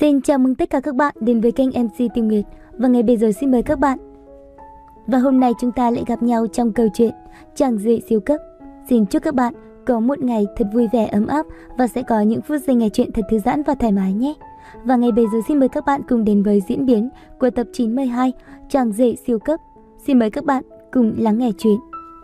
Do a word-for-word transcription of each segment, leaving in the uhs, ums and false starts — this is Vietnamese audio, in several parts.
Xin chào mừng tất cả các bạn đến với kênh em xê Tiêu Nguyệt. Và ngay bây giờ xin mời các bạn. Và hôm nay chúng ta lại gặp nhau trong câu chuyện Chàng rể siêu cấp. Xin chúc các bạn có một ngày thật vui vẻ ấm áp và sẽ có những phút giây nghe chuyện thật thư giãn và thoải mái nhé. Và ngay bây giờ xin mời các bạn cùng đến với diễn biến của tập chín mươi hai Chàng rể siêu cấp. Xin mời các bạn cùng lắng nghe chuyện.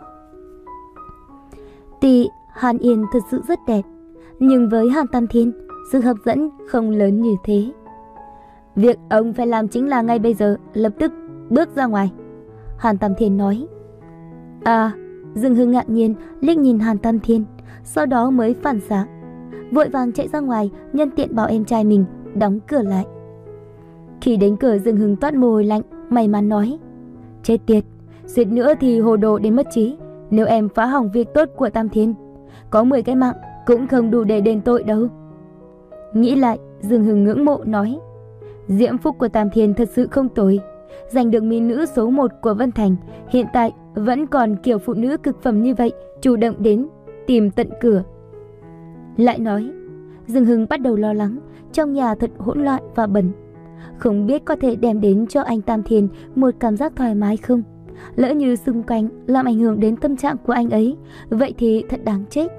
Tuy Hàn Yên thật sự rất đẹp, nhưng với Hàn Tam Thiên, sự hấp dẫn không lớn như thế. Việc ông phải làm chính là ngay bây giờ lập tức bước ra ngoài, Hàn Tam Thiên nói. À, Dương Hưng ngạc nhiên liếc nhìn Hàn Tam Thiên, sau đó mới phản xạ, vội vàng chạy ra ngoài, nhân tiện bảo em trai mình đóng cửa lại. Khi đến cửa, Dương Hưng toát mồ hôi lạnh, may mắn nói: Chết tiệt, suýt nữa thì hồ đồ đến mất trí. Nếu em phá hỏng việc tốt của Tam Thiên, có mười cái mạng cũng không đủ để đền tội đâu. Nghĩ lại, Dương Hưng ngưỡng mộ nói: Diễm phúc của Tam Thiên thật sự không tồi, giành được mỹ nữ số một của Vân Thành, hiện tại vẫn còn kiểu phụ nữ cực phẩm như vậy, chủ động đến tìm tận cửa. Lại nói, Dương Hưng bắt đầu lo lắng, trong nhà thật hỗn loạn và bẩn, không biết có thể đem đến cho anh Tam Thiên một cảm giác thoải mái không. Lỡ như xung quanh làm ảnh hưởng đến tâm trạng của anh ấy, vậy thì thật đáng chết.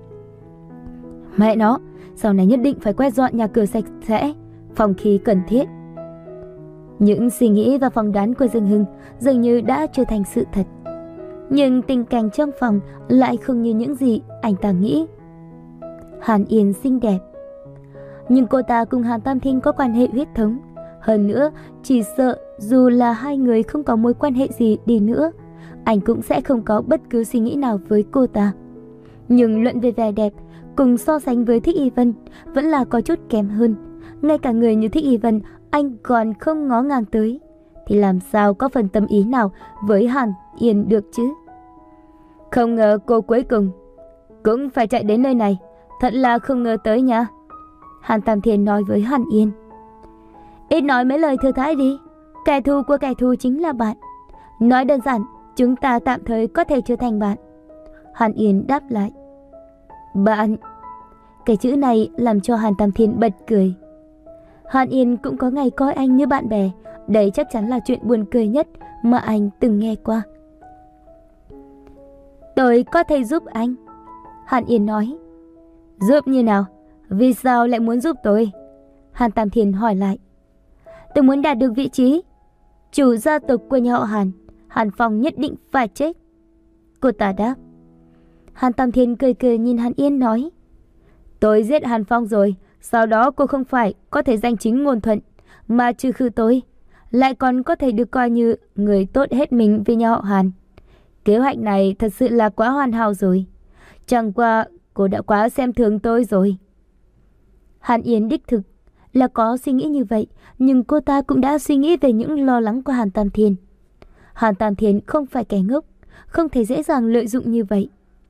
Mẹ nó, sau này nhất định phải quét dọn nhà cửa sạch sẽ, phòng khi cần thiết. Những suy nghĩ và phỏng đoán của Dương Hưng dường như đã trở thành sự thật. Nhưng tình cảnh trong phòng lại không như những gì anh ta nghĩ. Hàn Yên xinh đẹp, nhưng cô ta cùng Hàn Tam Thiên có quan hệ huyết thống. Hơn nữa, chỉ sợ dù là hai người không có mối quan hệ gì đi nữa, anh cũng sẽ không có bất cứ suy nghĩ nào với cô ta. Nhưng luận về vẻ đẹp, cùng so sánh với Thích Y Vân, vẫn là có chút kém hơn. Ngay cả người như Thích Y Vân anh còn không ngó ngàng tới, thì làm sao có phần tâm ý nào với Hàn Yên được chứ. Không ngờ cô cuối cùng cũng phải chạy đến nơi này, thật là không ngờ tới nha, Hàn Tam Thiên nói với Hàn Yên. Ít nói mấy lời thừa thãi đi, kẻ thù của kẻ thù chính là bạn. Nói đơn giản, chúng ta tạm thời có thể trở thành bạn, Hàn Yên đáp lại. Bạn? Cái chữ này làm cho Hàn Tam Thiên bật cười. Hàn Yên cũng có ngày coi anh như bạn bè, đây chắc chắn là chuyện buồn cười nhất mà anh từng nghe qua. Tôi có thể giúp anh, Hàn Yên nói. Giúp như nào? Vì sao lại muốn giúp tôi? Hàn Tam Thiên hỏi lại. Tôi muốn đạt được vị trí chủ gia tộc của nhà họ Hàn, Hàn Phong nhất định phải chết, cô ta đáp. Hàn Tam Thiên cười cười nhìn Hàn Yên nói: Tôi giết Hàn Phong rồi, sau đó cô không phải có thể danh chính ngôn thuận, mà trừ khử tôi, lại còn có thể được coi như người tốt hết mình vì nhà họ Hàn. Kế hoạch này thật sự là quá hoàn hảo rồi. Chẳng qua cô đã quá xem thường tôi rồi. Hàn Yên đích thực là có suy nghĩ như vậy, nhưng cô ta cũng đã suy nghĩ về những lo lắng của Hàn Tam Thiên. Hàn Tam Thiên không phải kẻ ngốc, không thể dễ dàng lợi dụng như vậy.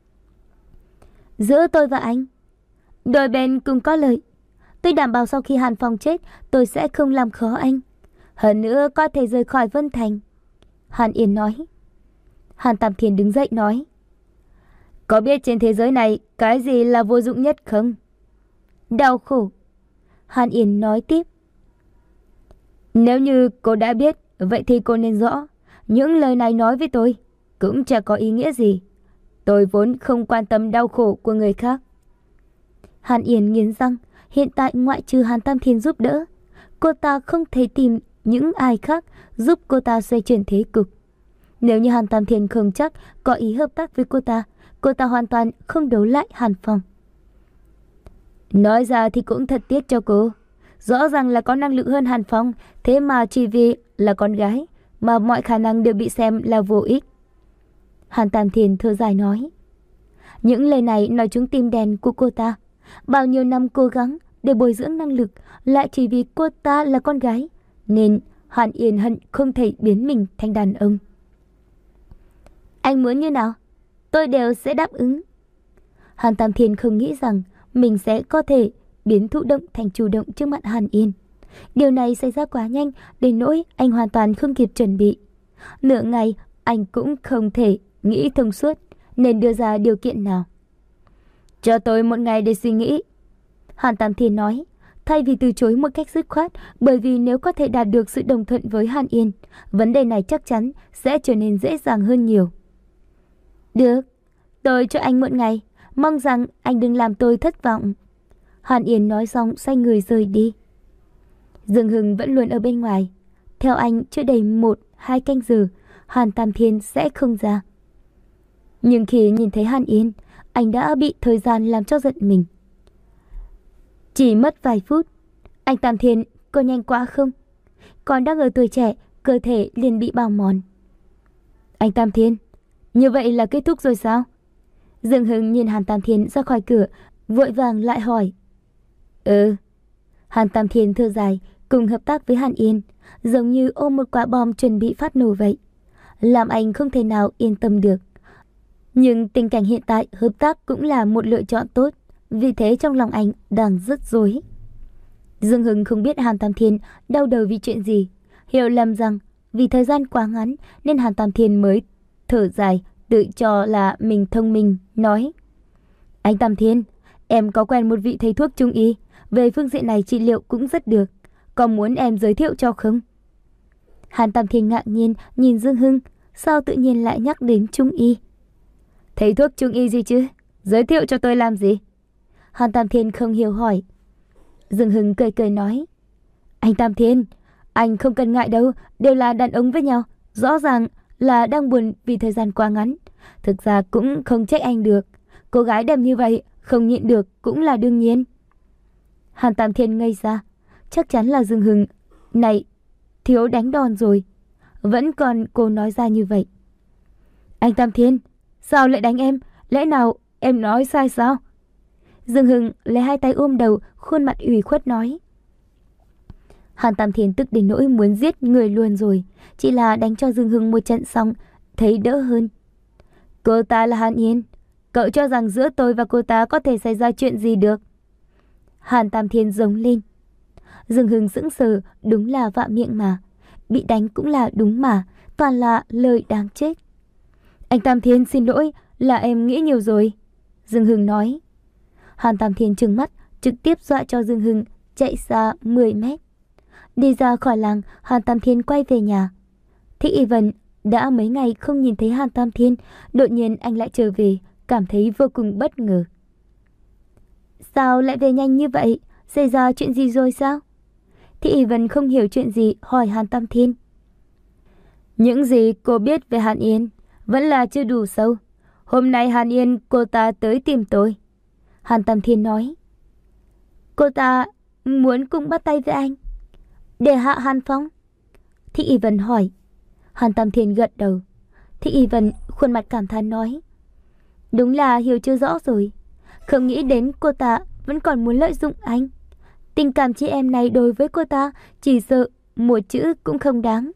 Giữa tôi và anh, đôi bên cùng có lợi. Tôi đảm bảo sau khi Hàn Phong chết, tôi sẽ không làm khó anh. Hơn nữa có thể rời khỏi Vân Thành, Hàn Yên nói. Hàn Tam Thiên đứng dậy nói: Có biết trên thế giới này cái gì là vô dụng nhất không? Đau khổ, Hàn Yên nói tiếp. Nếu như cô đã biết, vậy thì cô nên rõ, những lời này nói với tôi cũng chẳng có ý nghĩa gì. Tôi vốn không quan tâm đau khổ của người khác. Hàn Yên nghiến răng, hiện tại ngoại trừ Hàn Tam Thiên giúp đỡ, cô ta không thể tìm những ai khác giúp cô ta xoay chuyển thế cục. Nếu như Hàn Tam Thiên không chắc có ý hợp tác với cô ta, cô ta hoàn toàn không đấu lại Hàn Phong. Nói ra thì cũng thật tiếc cho cô. Rõ ràng là có năng lực hơn Hàn Phong, thế mà chỉ vì là con gái mà mọi khả năng đều bị xem là vô ích, Hàn Tam Thiên thở dài nói. Những lời này nói trúng tim đen của cô ta. Bao nhiêu năm cố gắng để bồi dưỡng năng lực, lại chỉ vì cô ta là con gái, nên Hàn Yên hận không thể biến mình thành đàn ông. Anh muốn như nào, tôi đều sẽ đáp ứng. Hàn Tam Thiên không nghĩ rằng mình sẽ có thể biến thụ động thành chủ động trước mặt Hàn Yên. Điều này xảy ra quá nhanh đến nỗi anh hoàn toàn không kịp chuẩn bị. Nửa ngày anh cũng không thể nghĩ thông suốt nên đưa ra điều kiện nào. Cho tôi một ngày để suy nghĩ, Hàn Tam Thiên nói. thay vì từ chối một cách dứt khoát, bởi vì nếu có thể đạt được sự đồng thuận với Hàn Yên, vấn đề này chắc chắn sẽ trở nên dễ dàng hơn nhiều. Được, tôi cho anh một ngày, mong rằng anh đừng làm tôi thất vọng. Hàn Yên nói xong xoay người rời đi. Dương Hưng vẫn luôn ở bên ngoài. Theo anh, chưa đầy một, hai canh giờ, Hàn Tam Thiên sẽ không ra. Nhưng khi nhìn thấy Hàn Yên, anh đã bị thời gian làm cho giận mình. Chỉ mất vài phút, anh Tam Thiên có nhanh quá không? Còn đang ở tuổi trẻ, cơ thể liền bị bào mòn. Anh Tam Thiên, như vậy là kết thúc rồi sao? Dương Hưng nhìn Hàn Tam Thiên ra khỏi cửa, vội vàng lại hỏi. Ừ. Hàn Tam Thiên thở dài, cùng hợp tác với Hàn Yên, giống như ôm một quả bom chuẩn bị phát nổ vậy. Làm anh không thể nào yên tâm được. Nhưng tình cảnh hiện tại hợp tác cũng là một lựa chọn tốt, vì thế trong lòng anh đang rất rối. Dương Hưng không biết Hàn Tam Thiên đau đầu vì chuyện gì, hiểu lầm rằng vì thời gian quá ngắn nên Hàn Tam Thiên mới thở dài, tự cho là mình thông minh, nói: Anh Tam Thiên, em có quen một vị thầy thuốc trung y, về phương diện này trị liệu cũng rất được, có muốn em giới thiệu cho không? Hàn Tam Thiên ngạc nhiên nhìn Dương Hưng, sao tự nhiên lại nhắc đến trung y? Thầy thuốc trung y gì chứ? Giới thiệu cho tôi làm gì? Hàn Tam Thiên không hiểu hỏi. Dương Hưng cười cười nói: Anh Tam Thiên, anh không cần ngại đâu, đều là đàn ông với nhau, rõ ràng là đang buồn vì thời gian quá ngắn. Thực ra cũng không trách anh được, cô gái đẹp như vậy không nhịn được cũng là đương nhiên. Hàn Tam Thiên ngây ra, chắc chắn là Dương Hưng này thiếu đánh đòn rồi, vẫn còn cô nói ra như vậy. Anh Tam Thiên, sao lại đánh em? Lẽ nào em nói sai sao? Dương Hưng lấy hai tay ôm đầu, khuôn mặt ủy khuất nói. Hàn Tam Thiên tức đến nỗi muốn giết người luôn rồi, chỉ là đánh cho Dương Hưng một trận xong, thấy đỡ hơn. Cô ta là Hàn Yên, cậu cho rằng giữa tôi và cô ta có thể xảy ra chuyện gì được? Hàn Tam Thiên giống lên. Dương Hưng sững sờ, đúng là vạ miệng mà, bị đánh cũng là đúng mà, toàn là lời đáng chết. Anh Tam Thiên xin lỗi, là em nghĩ nhiều rồi, Dương Hưng nói. Hàn Tam Thiên trừng mắt, trực tiếp dọa cho Dương Hưng chạy xa mười mét. Đi ra khỏi làng, Hàn Tam Thiên quay về nhà. Thích Y Vân đã mấy ngày không nhìn thấy Hàn Tam Thiên, đột nhiên anh lại trở về, cảm thấy vô cùng bất ngờ. Sao lại về nhanh như vậy? Xảy ra chuyện gì rồi sao? Thích Y Vân không hiểu chuyện gì, hỏi Hàn Tam Thiên. Những gì cô biết về Hàn Yên vẫn là chưa đủ sâu. Hôm nay Hàn Yên cô ta tới tìm tôi. Hàn Tam Thiên nói. Cô ta muốn cùng bắt tay với anh để hạ Hàn Phong? Thích Y Vân hỏi. Hàn Tam Thiên gật đầu. Thích Y Vân khuôn mặt cảm thán nói. Đúng là hiểu chưa rõ rồi. Không nghĩ đến cô ta vẫn còn muốn lợi dụng anh. Tình cảm chị em này đối với cô ta chỉ sợ một chữ cũng không đáng.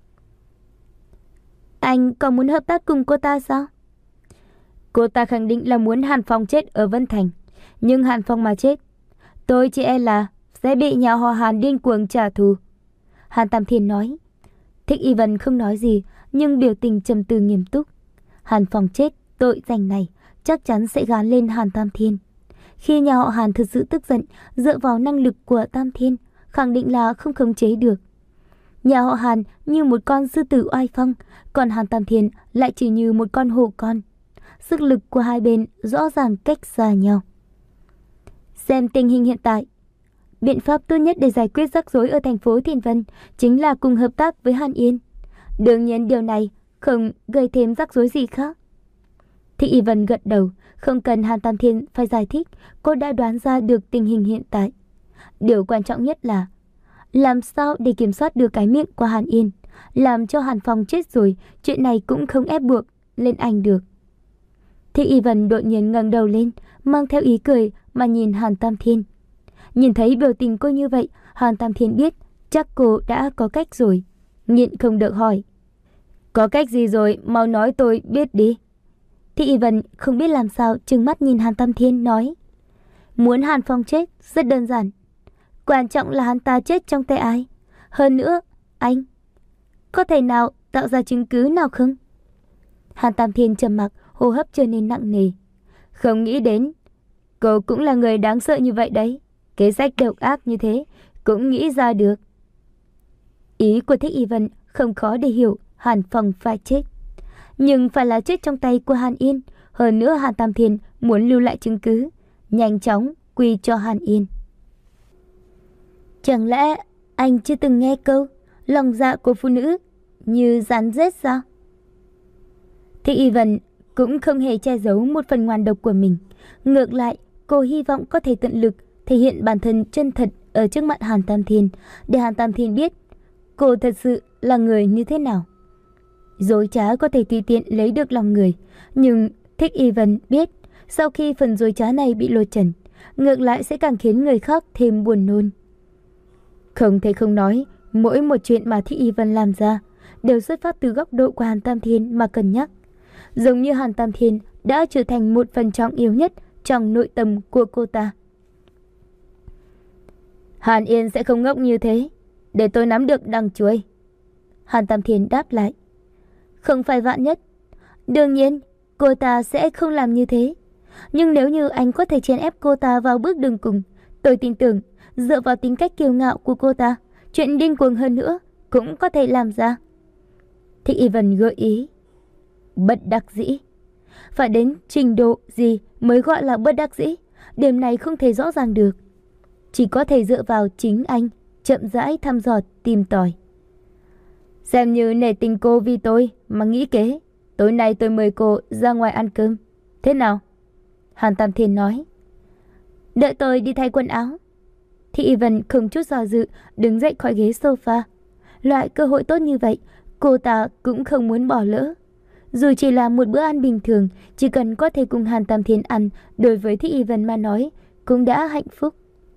Anh còn muốn hợp tác cùng cô ta sao? Cô ta khẳng định là muốn Hàn Phong chết ở Vân Thành. Nhưng Hàn Phong mà chết, tôi chỉ e là sẽ bị nhà họ Hàn điên cuồng trả thù. Hàn Tam Thiên nói. Thích Y Vân không nói gì, nhưng biểu tình trầm tư nghiêm túc. Hàn Phong chết, tội danh này chắc chắn sẽ gán lên Hàn Tam Thiên. Khi nhà họ Hàn thực sự tức giận, dựa vào năng lực của Tam Thiên, khẳng định là không khống chế được. Nhà họ Hàn như một con sư tử oai phong, còn Hàn Tam Thiên lại chỉ như một con hổ con. Sức lực của hai bên rõ ràng cách xa nhau. Xem tình hình hiện tại, biện pháp tốt nhất để giải quyết rắc rối ở thành phố Thiên Vân chính là cùng hợp tác với Hàn Yên. Đương nhiên điều này không gây thêm rắc rối gì khác. Thích Y Vân gật đầu, không cần Hàn Tam Thiên phải giải thích, cô đã đoán ra được tình hình hiện tại. Điều quan trọng nhất là làm sao để kiểm soát được cái miệng của Hàn Yên, làm cho Hàn Phong chết rồi, chuyện này cũng không ép buộc lên anh được. Thích Y Vân đột nhiên ngẩng đầu lên, mang theo ý cười mà nhìn Hàn Tam Thiên. Nhìn thấy biểu tình cô như vậy, Hàn Tam Thiên biết chắc cô đã có cách rồi, nhịn không được hỏi. Có cách gì rồi, mau nói tôi biết đi. Thích Y Vân không biết làm sao, trừng mắt nhìn Hàn Tam Thiên nói. Muốn Hàn Phong chết rất đơn giản, quan trọng là hắn ta chết trong tay ai. Hơn nữa, anh có thể nào tạo ra chứng cứ nào không? Hàn Tam Thiên trầm mặc, hô hấp trở nên nặng nề. Không nghĩ đến cô cũng là người đáng sợ như vậy đấy. Kế sách độc ác như thế cũng nghĩ ra được. Ý của Thích Y Vân không khó để hiểu, Hàn Phong phải chết. Nhưng phải là chết trong tay của Hàn Yên. Hơn nữa Hàn Tam Thiên muốn lưu lại chứng cứ, nhanh chóng quy cho Hàn Yên. Chẳng lẽ anh chưa từng nghe câu lòng dạ của phụ nữ như rắn rết sao? Thích Y Vân cũng không hề che giấu một phần ngoan độc của mình. Ngược lại, cô hy vọng có thể tận lực thể hiện bản thân chân thật ở trước mặt Hàn Tam Thiên, để Hàn Tam Thiên biết cô thật sự là người như thế nào. Dối trá có thể tùy tiện lấy được lòng người, nhưng Thích Y Vân biết sau khi phần dối trá này bị lột trần, ngược lại sẽ càng khiến người khác thêm buồn nôn. Không thể không nói, mỗi một chuyện mà Thích Y Vân làm ra đều xuất phát từ góc độ của Hàn Tam Thiên mà cân nhắc. Giống như Hàn Tam Thiên đã trở thành một phần trọng yếu nhất trong nội tâm của cô ta. Hàn Yên sẽ không ngốc như thế, để tôi nắm được đằng chuôi. Hàn Tam Thiên đáp lại. Không phải vạn nhất. Đương nhiên, cô ta sẽ không làm như thế. Nhưng nếu như anh có thể chèn ép cô ta vào bước đường cùng, tôi tin tưởng, dựa vào tính cách kiêu ngạo của cô ta, chuyện điên cuồng hơn nữa cũng có thể làm ra. Thích Y Vân gợi ý. Bất đắc dĩ. Phải đến trình độ gì mới gọi là bất đắc dĩ? Điểm này không thể rõ ràng được. Chỉ có thể dựa vào chính anh, chậm rãi thăm dò tìm tòi. Xem như nể tình cô vì tôi mà nghĩ kế, tối nay tôi mời cô ra ngoài ăn cơm. Thế nào? Hàn Tam Thiên nói. Đợi tôi đi thay quần áo. Thị Y Vân không chút do dự đứng dậy khỏi ghế sofa. Loại cơ hội tốt như vậy, cô ta cũng không muốn bỏ lỡ. Dù chỉ là một bữa ăn bình thường, chỉ cần có thể cùng Hàn Tam Thiên ăn, đối với Thích Y Vân mà nói, cũng đã hạnh phúc.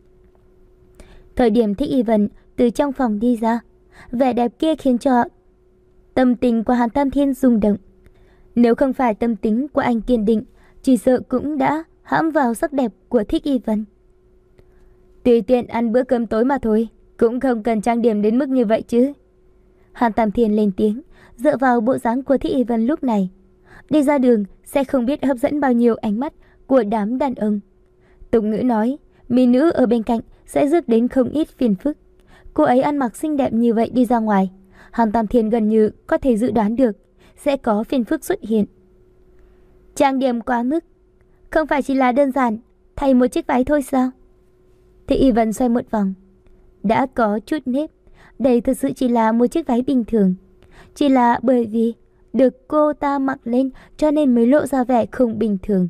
Thời điểm Thích Y Vân từ trong phòng đi ra, vẻ đẹp kia khiến cho tâm tình của Hàn Tam Thiên rung động. Nếu không phải tâm tính của anh kiên định, chỉ sợ cũng đã hãm vào sắc đẹp của Thích Y Vân. Tùy tiện ăn bữa cơm tối mà thôi, cũng không cần trang điểm đến mức như vậy chứ. Hàn Tam Thiên lên tiếng, dựa vào bộ dáng của Thích Y Vân lúc này. Đi ra đường sẽ không biết hấp dẫn bao nhiêu ánh mắt của đám đàn ông. Tục ngữ nói, mỹ nữ ở bên cạnh sẽ rước đến không ít phiền phức. Cô ấy ăn mặc xinh đẹp như vậy đi ra ngoài, Hàn Tam Thiên gần như có thể dự đoán được sẽ có phiền phức xuất hiện. Trang điểm quá mức, không phải chỉ là đơn giản thay một chiếc váy thôi sao? Thích Y Vân xoay một vòng. Đã có chút nếp, đây thực sự chỉ là một chiếc váy bình thường. Chỉ là bởi vì được cô ta mặc lên cho nên mới lộ ra vẻ không bình thường.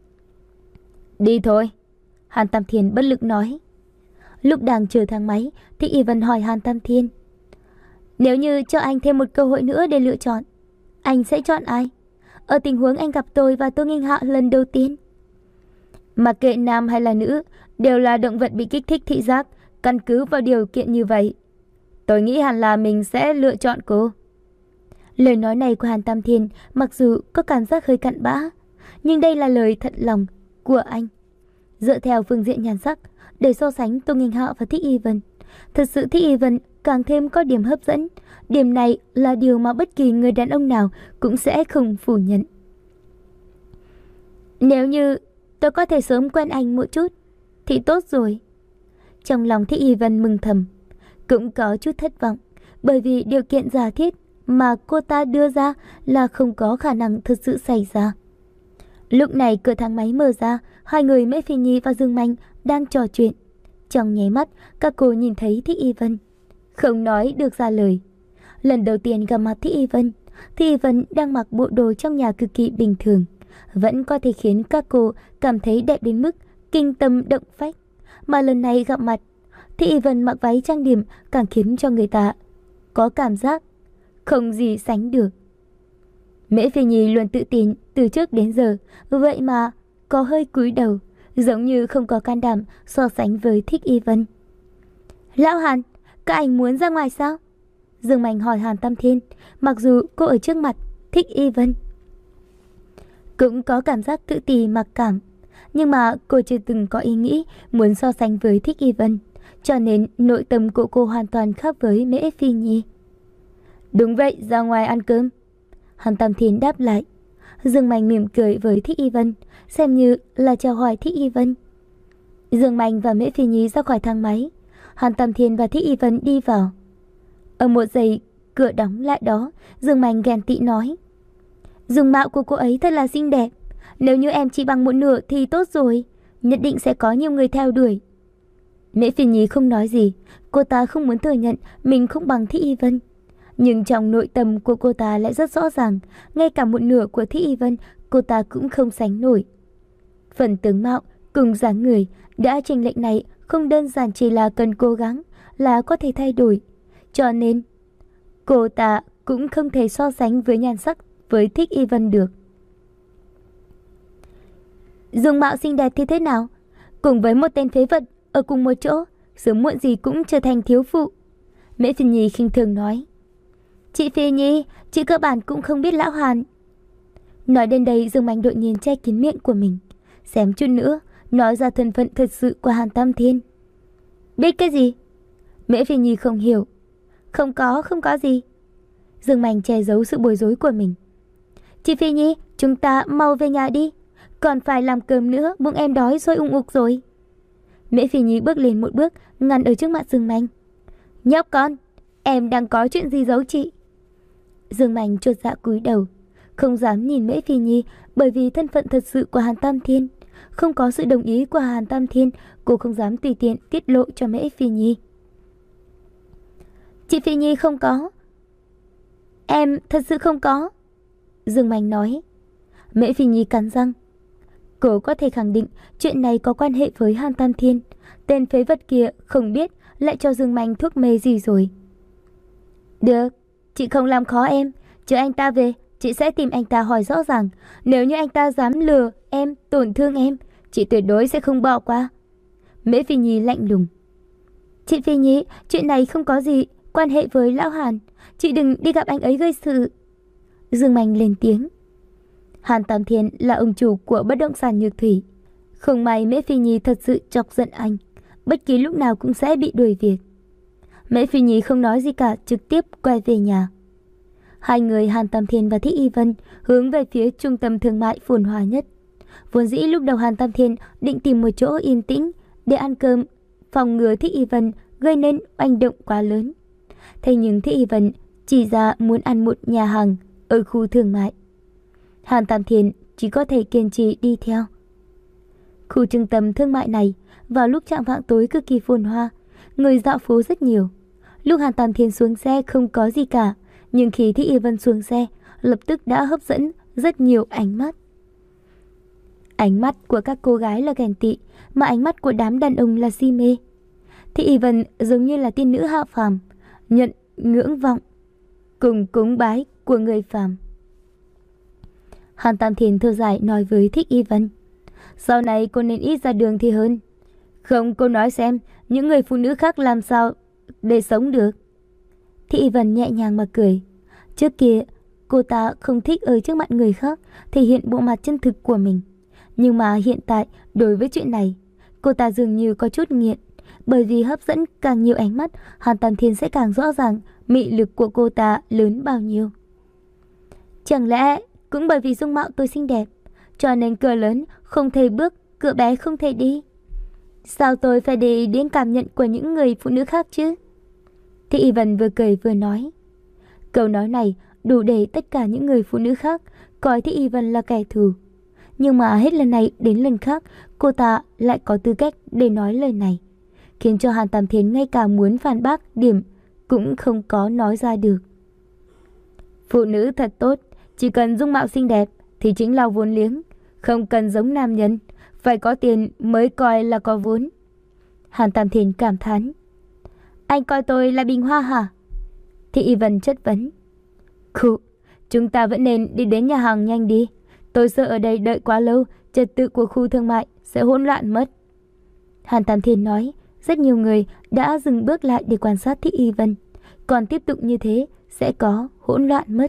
Đi thôi, Hàn Tam Thiên bất lực nói. Lúc đang chờ thang máy, Thích Y Vân hỏi Hàn Tam Thiên. Nếu như cho anh thêm một cơ hội nữa để lựa chọn, anh sẽ chọn ai? Ở tình huống anh gặp tôi và Tô Nghinh Hạ lần đầu tiên. Mặc kệ nam hay là nữ, đều là động vật bị kích thích thị giác. Căn cứ vào điều kiện như vậy, tôi nghĩ hẳn là mình sẽ lựa chọn cô. Lời nói này của Hàn Tam Thiên mặc dù có cảm giác hơi cặn bã, nhưng đây là lời thật lòng của anh. Dựa theo phương diện nhan sắc, để so sánh Tô Nghinh Hạ và Thích Y Vân, thật sự Thích Y Vân càng thêm có điểm hấp dẫn. Điểm này là điều mà bất kỳ người đàn ông nào cũng sẽ không phủ nhận. Nếu như tôi có thể sớm quen anh một chút thì tốt rồi. Trong lòng Thích Y Vân mừng thầm, cũng có chút thất vọng, bởi vì điều kiện giả thiết mà cô ta đưa ra là không có khả năng thực sự xảy ra. Lúc này cửa thang máy mở ra, hai người Mễ Phi Nhi và Dương Manh đang trò chuyện. Trong nháy mắt, các cô nhìn thấy Thích Y Vân, không nói được ra lời. Lần đầu tiên gặp mặt Thích Y Vân, Thích Y Vân đang mặc bộ đồ trong nhà cực kỳ bình thường, vẫn có thể khiến các cô cảm thấy đẹp đến mức kinh tâm động phách. Mà lần này gặp mặt, Thích Y Vân mặc váy trang điểm càng khiến cho người ta có cảm giác không gì sánh được. Mễ Phi Nhi luôn tự tin từ trước đến giờ, vậy mà có hơi cúi đầu, giống như không có can đảm so sánh với Thích Y Vân. Lão Hàn, các anh muốn ra ngoài sao? Dương Mạnh hỏi Hàn Tam Thiên, mặc dù cô ở trước mặt Thích Y Vân cũng có cảm giác tự ti mặc cảm, nhưng mà cô chưa từng có ý nghĩ muốn so sánh với Thích Y Vân, cho nên nội tâm của cô hoàn toàn khác với Mễ Phi Nhi. Đúng vậy, ra ngoài ăn cơm, Hàn Tam Thiên đáp lại. Dương Mạnh mỉm cười với Thích Y Vân, xem như là chào hỏi Thích Y Vân. Dương Mạnh và Mễ Phi Nhi ra khỏi thang máy. Hàn Tam Thiên và Thích Y Vân đi vào. Ở một giây cửa đóng lại đó, Dương Mạnh ghen tị nói: dung mạo của cô ấy thật là xinh đẹp. Nếu như em chỉ bằng một nửa thì tốt rồi, nhất định sẽ có nhiều người theo đuổi. Mễ Phi Nhi không nói gì. Cô ta không muốn thừa nhận mình không bằng Thích Y Vân. Nhưng trong nội tâm của cô ta lại rất rõ ràng, ngay cả một nửa của Thích Y Vân cô ta cũng không sánh nổi. Phần tướng mạo cùng dáng người đã chênh lệch này không đơn giản chỉ là cần cố gắng là có thể thay đổi. Cho nên cô ta cũng không thể so sánh với nhan sắc với Thích Y Vân được. Dung mạo xinh đẹp thì thế nào? Cùng với một tên phế vật ở cùng một chỗ, sớm muộn gì cũng trở thành thiếu phụ. Mễ Phi Nhi khinh thường nói. Chị Phi Nhi, chị cơ bản cũng không biết lão Hàn. Nói đến đây, Dương Mạnh đột nhiên che kín miệng của mình, xém chút nữa nói ra thân phận thật sự của Hàn Tam Thiên. Biết cái gì? Mễ Phi Nhi không hiểu. Không có, không có gì. Dương Mạnh che giấu sự bối rối của mình. Chị Phi Nhi, chúng ta mau về nhà đi. Còn phải làm cơm nữa, bụng em đói sôi ung ục rồi. Mễ Phi Nhi bước lên một bước, ngăn ở trước mặt Dương Mạnh. Nhóc con, em đang có chuyện gì giấu chị? Dương Mạnh chột dạ cúi đầu, không dám nhìn Mễ Phi Nhi, bởi vì thân phận thật sự của Hàn Tam Thiên. Không có sự đồng ý của Hàn Tam Thiên, cô không dám tùy tiện tiết lộ cho Mễ Phi Nhi. Chị Phi Nhi không có. Em thật sự không có. Dương Mạnh nói. Mễ Phi Nhi cắn răng. Cô có thể khẳng định chuyện này có quan hệ với Hàn Tam Thiên. Tên phế vật kia không biết lại cho Dương Mạnh thuốc mê gì rồi. Được, chị không làm khó em. Chờ anh ta về, chị sẽ tìm anh ta hỏi rõ ràng. Nếu như anh ta dám lừa em, tổn thương em, chị tuyệt đối sẽ không bỏ qua. Mễ Phi Nhi lạnh lùng. Chị Phi Nhi, chuyện này không có gì quan hệ với lão Hàn. Chị đừng đi gặp anh ấy gây sự. Dương Mạnh lên tiếng. Hàn Tam Thiên là ông chủ của bất động sản Nhược Thủy. Không may Mễ Phi Nhi thật sự chọc giận anh, bất kỳ lúc nào cũng sẽ bị đuổi việc. Mễ Phi Nhi không nói gì cả, trực tiếp quay về nhà. Hai người Hàn Tam Thiên và Thích Y Vân hướng về phía trung tâm thương mại phồn hoa nhất. Vốn dĩ lúc đầu Hàn Tam Thiên định tìm một chỗ yên tĩnh để ăn cơm, phòng ngừa Thích Y Vân gây nên oanh động quá lớn. Thế nhưng Thích Y Vân chỉ ra muốn ăn một nhà hàng ở khu thương mại. Hàn Tam Thiên chỉ có thể kiên trì đi theo. Khu trung tâm thương mại này vào lúc chạng vạng tối cực kỳ phồn hoa, người dạo phố rất nhiều. Lúc Hàn Tam Thiên xuống xe không có gì cả, nhưng khi Thích Y Vân xuống xe, lập tức đã hấp dẫn rất nhiều ánh mắt. Ánh mắt của các cô gái là ghen tị, mà ánh mắt của đám đàn ông là si mê. Thích Y Vân giống như là tiên nữ hạ phàm, nhận ngưỡng vọng cùng cúng bái của người phàm. Hàn Tam Thiên thở dài nói với Thích Y Vân. Sau này cô nên ít ra đường thì hơn. Không, cô nói xem, những người phụ nữ khác làm sao để sống được. Thích Y Vân nhẹ nhàng mà cười. Trước kia, cô ta không thích ở trước mặt người khác thể hiện bộ mặt chân thực của mình. Nhưng mà hiện tại, đối với chuyện này, cô ta dường như có chút nghiện. Bởi vì hấp dẫn càng nhiều ánh mắt, Hàn Tam Thiên sẽ càng rõ ràng mị lực của cô ta lớn bao nhiêu. Chẳng lẽ cũng bởi vì dung mạo tôi xinh đẹp, cho nên cửa lớn không thể bước, cửa bé không thể đi? Sao tôi phải để ý đến cảm nhận của những người phụ nữ khác chứ? Thì Y Vân vừa cười vừa nói. Câu nói này đủ để tất cả những người phụ nữ khác coi Thích Y Vân là kẻ thù. Nhưng mà hết lần này đến lần khác, cô ta lại có tư cách để nói lời này, khiến cho Hàn Tam Thiên ngay cả muốn phản bác điểm cũng không có nói ra được. Phụ nữ thật tốt, chỉ cần dung mạo xinh đẹp thì chính là vốn liếng, không cần giống nam nhân, phải có tiền mới coi là có vốn. Hàn Tam Thiên cảm thán. Anh coi tôi là bình hoa hả? Thì Y Vân chất vấn. Khụ, chúng ta vẫn nên đi đến nhà hàng nhanh đi. Tôi sợ ở đây đợi quá lâu, trật tự của khu thương mại sẽ hỗn loạn mất. Hàn Tam Thiên nói. Rất nhiều người đã dừng bước lại để quan sát Thích Y Vân. Còn tiếp tục như thế sẽ có hỗn loạn mất.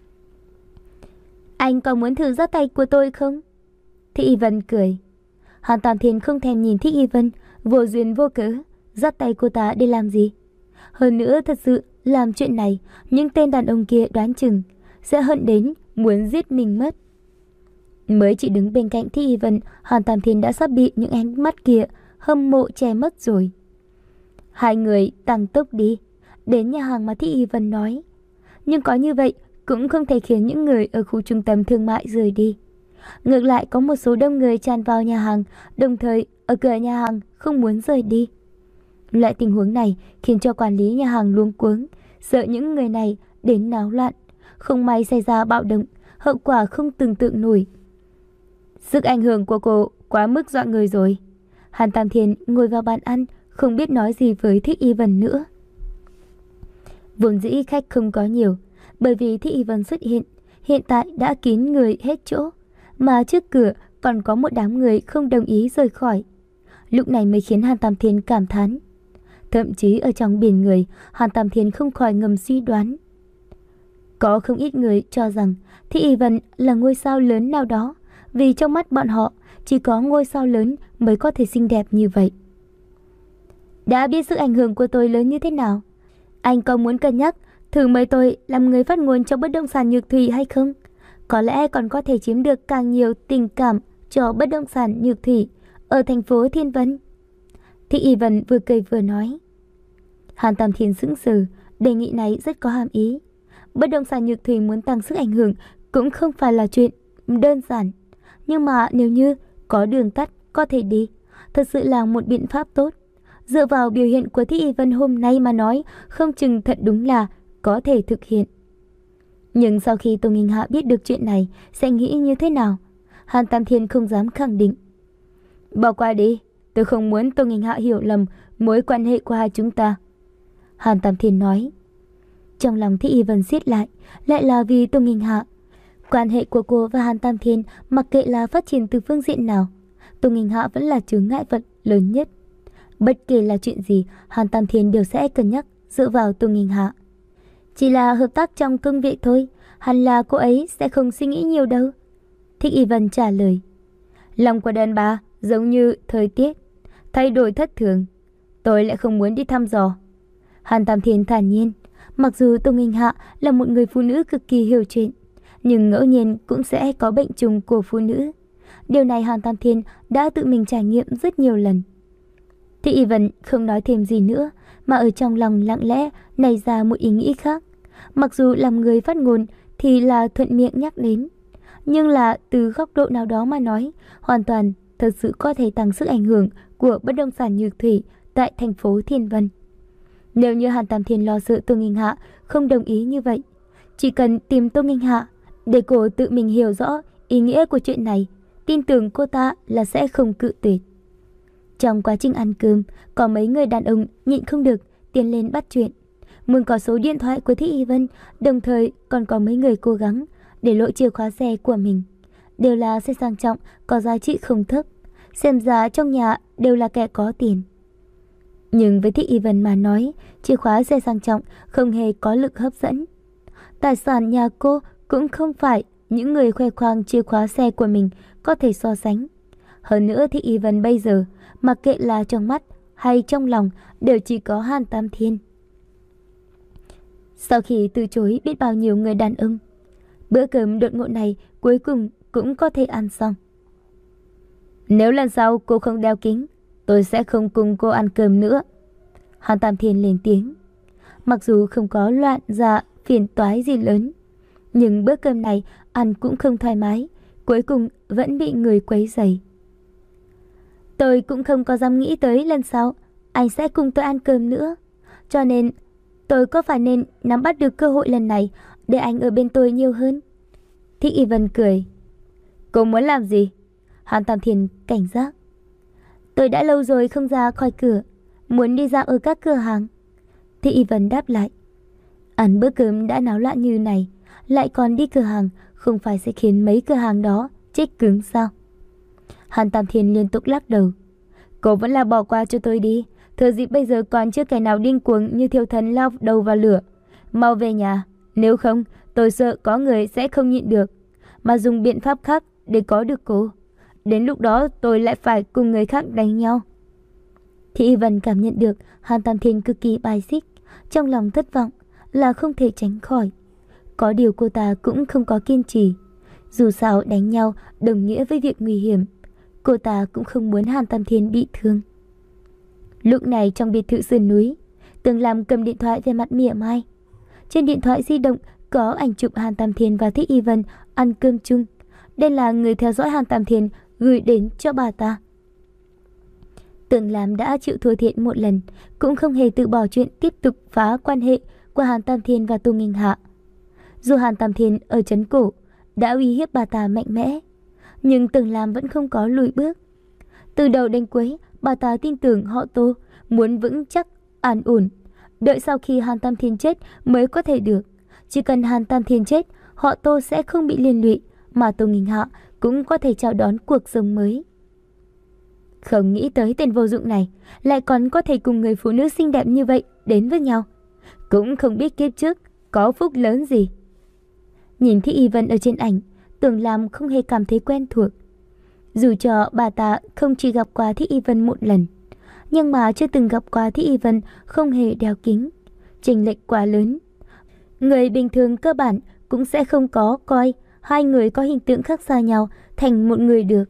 Anh có muốn thử giắt tay của tôi không? Thích Y Vân cười. Hàn Tam Thiên không thèm nhìn Thích Y Vân, vô duyên vô cớ giắt tay cô ta để làm gì? Hơn nữa thật sự làm chuyện này, những tên đàn ông kia đoán chừng sẽ hận đến muốn giết mình mất. Mới chỉ đứng bên cạnh Thích Y Vân, Hàn Tam Thiên đã sắp bị những ánh mắt kia hâm mộ che mất rồi. Hai người tăng tốc đi, đến nhà hàng mà Thích Y Vân nói. Nhưng có như vậy cũng không thể khiến những người ở khu trung tâm thương mại rời đi. Ngược lại có một số đông người tràn vào nhà hàng, đồng thời ở cửa nhà hàng không muốn rời đi. Loại tình huống này khiến cho quản lý nhà hàng luống cuống, sợ những người này đến náo loạn, không may xảy ra bạo động, hậu quả không tưởng tượng nổi. Sức ảnh hưởng của cô quá mức dọa người rồi. Hàn Tam Thiên ngồi vào bàn ăn, không biết nói gì với Thích Y Vân nữa. Vốn dĩ khách không có nhiều, bởi vì Thích Y Vân xuất hiện, hiện tại đã kín người hết chỗ, mà trước cửa còn có một đám người không đồng ý rời khỏi. Lúc này mới khiến Hàn Tam Thiên cảm thán. Thậm chí ở trong biển người, Hàn Tam Thiên không khỏi ngầm suy đoán. Có không ít người cho rằng Thích Y Vân là ngôi sao lớn nào đó, vì trong mắt bọn họ chỉ có ngôi sao lớn mới có thể xinh đẹp như vậy. Đã biết sức ảnh hưởng của tôi lớn như thế nào, anh có muốn cân nhắc thử mời tôi làm người phát ngôn cho bất động sản Nhược Thủy hay không? Có lẽ còn có thể chiếm được càng nhiều tình cảm cho bất động sản Nhược Thủy ở thành phố Thiên Vân. Thích Y Vân vừa cười vừa nói. Hàn Tam Thiên sững sờ, đề nghị này rất có hàm ý. Bất động sản Nhược Thủy muốn tăng sức ảnh hưởng cũng không phải là chuyện đơn giản. Nhưng mà nếu như có đường tắt có thể đi, thật sự là một biện pháp tốt. Dựa vào biểu hiện của Thích Y Vân hôm nay mà nói, không chừng thật đúng là có thể thực hiện. Nhưng sau khi Tô Nghinh Hạ biết được chuyện này, sẽ nghĩ như thế nào? Hàn Tam Thiên không dám khẳng định. Bỏ qua đi, tôi không muốn Tô Nghinh Hạ hiểu lầm mối quan hệ của hai chúng ta. Hàn Tam Thiên nói. Trong lòng Thích Y Vân siết lại, lại là vì Tô Nghinh Hạ. Quan hệ của cô và Hàn Tam Thiên mặc kệ là phát triển từ phương diện nào, Tô Nghinh Hạ vẫn là chướng ngại vật lớn nhất. Bất kể là chuyện gì, Hàn Tam Thiên đều sẽ cân nhắc dựa vào Tô Nghinh Hạ. Chỉ là hợp tác trong công việc thôi, hẳn là cô ấy sẽ không suy nghĩ nhiều đâu. Thích Y Vân trả lời. Lòng của đàn bà giống như thời tiết, thay đổi thất thường. Tôi lại không muốn đi thăm dò. Hàn Tam Thiên thản nhiên. Mặc dù Tô Nghinh Hạ là một người phụ nữ cực kỳ hiểu chuyện, nhưng ngẫu nhiên cũng sẽ có bệnh trùng của phụ nữ. Điều này Hàn Tam Thiên đã tự mình trải nghiệm rất nhiều lần. Thích Y Vân không nói thêm gì nữa, mà ở trong lòng lặng lẽ nảy ra một ý nghĩ khác. Mặc dù làm người phát ngôn thì là thuận miệng nhắc đến, nhưng là từ góc độ nào đó mà nói, hoàn toàn thật sự có thể tăng sức ảnh hưởng của bất động sản Nhược Thủy tại thành phố Thiên Vân. Nếu như Hàn Tam Thiên lo sợ Tô Nghinh Hạ không đồng ý như vậy, chỉ cần tìm Tô Nghinh Hạ để cô tự mình hiểu rõ ý nghĩa của chuyện này, tin tưởng cô ta là sẽ không cự tuyệt. Trong quá trình ăn cơm, có mấy người đàn ông nhịn không được tiến lên bắt chuyện, muốn có số điện thoại của Thích Y Vân, đồng thời còn có mấy người cố gắng để lộ chìa khóa xe của mình. Đều là xe sang trọng, có giá trị không thấp, xem ra trong nhà đều là kẻ có tiền. Nhưng với Thích Y Vân mà nói, chìa khóa xe sang trọng không hề có lực hấp dẫn. Tài sản nhà cô cũng không phải những người khoe khoang chìa khóa xe của mình có thể so sánh. Hơn nữa Thích Y Vân bây giờ, mặc kệ là trong mắt hay trong lòng, đều chỉ có Hàn Tam Thiên. Sau khi từ chối biết bao nhiêu người đàn ông, bữa cơm đột ngột này cuối cùng cũng có thể ăn xong. Nếu lần sau cô không đeo kính, tôi sẽ không cùng cô ăn cơm nữa. Hàn Tam Thiên lên tiếng. Mặc dù không có loạn dạ phiền toái gì lớn, nhưng bữa cơm này ăn cũng không thoải mái, cuối cùng vẫn bị người quấy rầy. Tôi cũng không có dám nghĩ tới lần sau anh sẽ cùng tôi ăn cơm nữa, cho nên tôi có phải nên nắm bắt được cơ hội lần này để anh ở bên tôi nhiều hơn? Thích Y Vân cười. Cô muốn làm gì? Hàn Tam Thiên cảnh giác. Tôi đã lâu rồi không ra khỏi cửa, muốn đi dạo ở các cửa hàng. Thích Y Vân đáp lại. Ăn bữa cơm đã náo loạn như này, lại còn đi cửa hàng, không phải sẽ khiến mấy cửa hàng đó chết cứng sao? Hàn Tam Thiên liên tục lắc đầu. Cô vẫn là bỏ qua cho tôi đi, thừa dịp bây giờ còn chưa kẻ nào điên cuồng như thiêu thần lao đầu vào lửa. Mau về nhà, nếu không tôi sợ có người sẽ không nhịn được, mà dùng biện pháp khác để có được cô. Đến lúc đó tôi lại phải cùng người khác đánh nhau. Thì Y Vân cảm nhận được Hàn Tam Thiên cực kỳ bài xích, trong lòng thất vọng là không thể tránh khỏi. Có điều cô ta cũng không có kiên trì. Dù sao đánh nhau đồng nghĩa với việc nguy hiểm, cô ta cũng không muốn Hàn Tam Thiên bị thương. Lúc này trong biệt thự sườn núi, Tường Lam cầm điện thoại về mặt mỉa mai. Trên điện thoại di động có ảnh chụp Hàn Tam Thiên và Thích Y Vân ăn cơm chung. Đây là người theo dõi Hàn Tam Thiên gửi đến cho bà ta. Tường Lam đã chịu thua thiệt một lần, cũng không hề từ bỏ chuyện tiếp tục phá quan hệ của Hàn Tam Thiên và Tô Nghinh Hạ. Dù Hàn Tam Thiên ở trấn cổ đã uy hiếp bà ta mạnh mẽ, nhưng Tường Lam vẫn không có lùi bước. Từ đầu đến cuối, bà ta tin tưởng họ Tô, muốn vững chắc, an ổn. Đợi sau khi Hàn Tam Thiên chết mới có thể được. Chỉ cần Hàn Tam Thiên chết, họ Tô sẽ không bị liên lụy, mà Tô Nghinh Hạ cũng có thể chào đón cuộc sống mới. Không nghĩ tới tên vô dụng này lại còn có thể cùng người phụ nữ xinh đẹp như vậy đến với nhau. Cũng không biết kiếp trước có phúc lớn gì. Nhìn Thích Y Vân ở trên ảnh, Tường Lam không hề cảm thấy quen thuộc. Dù cho bà ta không chỉ gặp qua Thích Y Vân một lần, nhưng mà chưa từng gặp qua Thích Y Vân không hề đeo kính. Chênh lệch quá lớn. Người bình thường cơ bản cũng sẽ không có coi hai người có hình tượng khác xa nhau thành một người được.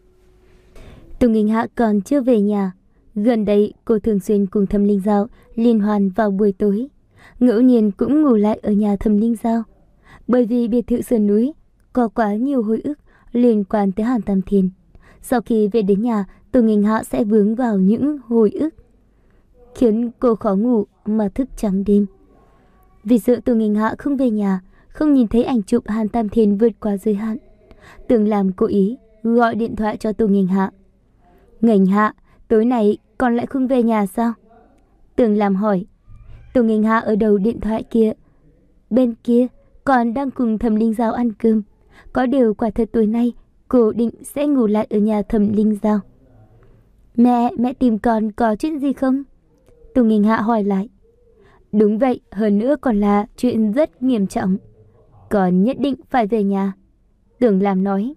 Tô Nghinh Hạ còn chưa về nhà. Gần đây cô thường xuyên cùng Thẩm Linh Giao liên hoan vào buổi tối, ngẫu nhiên cũng ngủ lại ở nhà Thẩm Linh Giao. Bởi vì biệt thự sườn núi có quá nhiều hồi ức liên quan tới Hàn Tam Thiên. Sau khi về đến nhà, Tô Nghinh Hạ sẽ vướng vào những hồi ức, khiến cô khó ngủ mà thức trắng đêm. Vì sợ Tô Nghinh Hạ không về nhà, không nhìn thấy ảnh chụp Hàn Tam Thiên vượt qua giới hạn, Tường Lam cố ý gọi điện thoại cho Tô Nghinh Hạ. Nghênh Hạ, tối nay con lại không về nhà sao? Tường Lam hỏi. Tô Nghinh Hạ ở đầu điện thoại kia. Bên kia còn đang cùng Thẩm Linh Giao ăn cơm. Có điều quả thật tối nay cô định sẽ ngủ lại ở nhà Thẩm Linh Giao. Mẹ, mẹ tìm con có chuyện gì không? Tô Nghinh Hạ hỏi lại. Đúng vậy, hơn nữa còn là chuyện rất nghiêm trọng. Con nhất định phải về nhà, Tường Lam nói.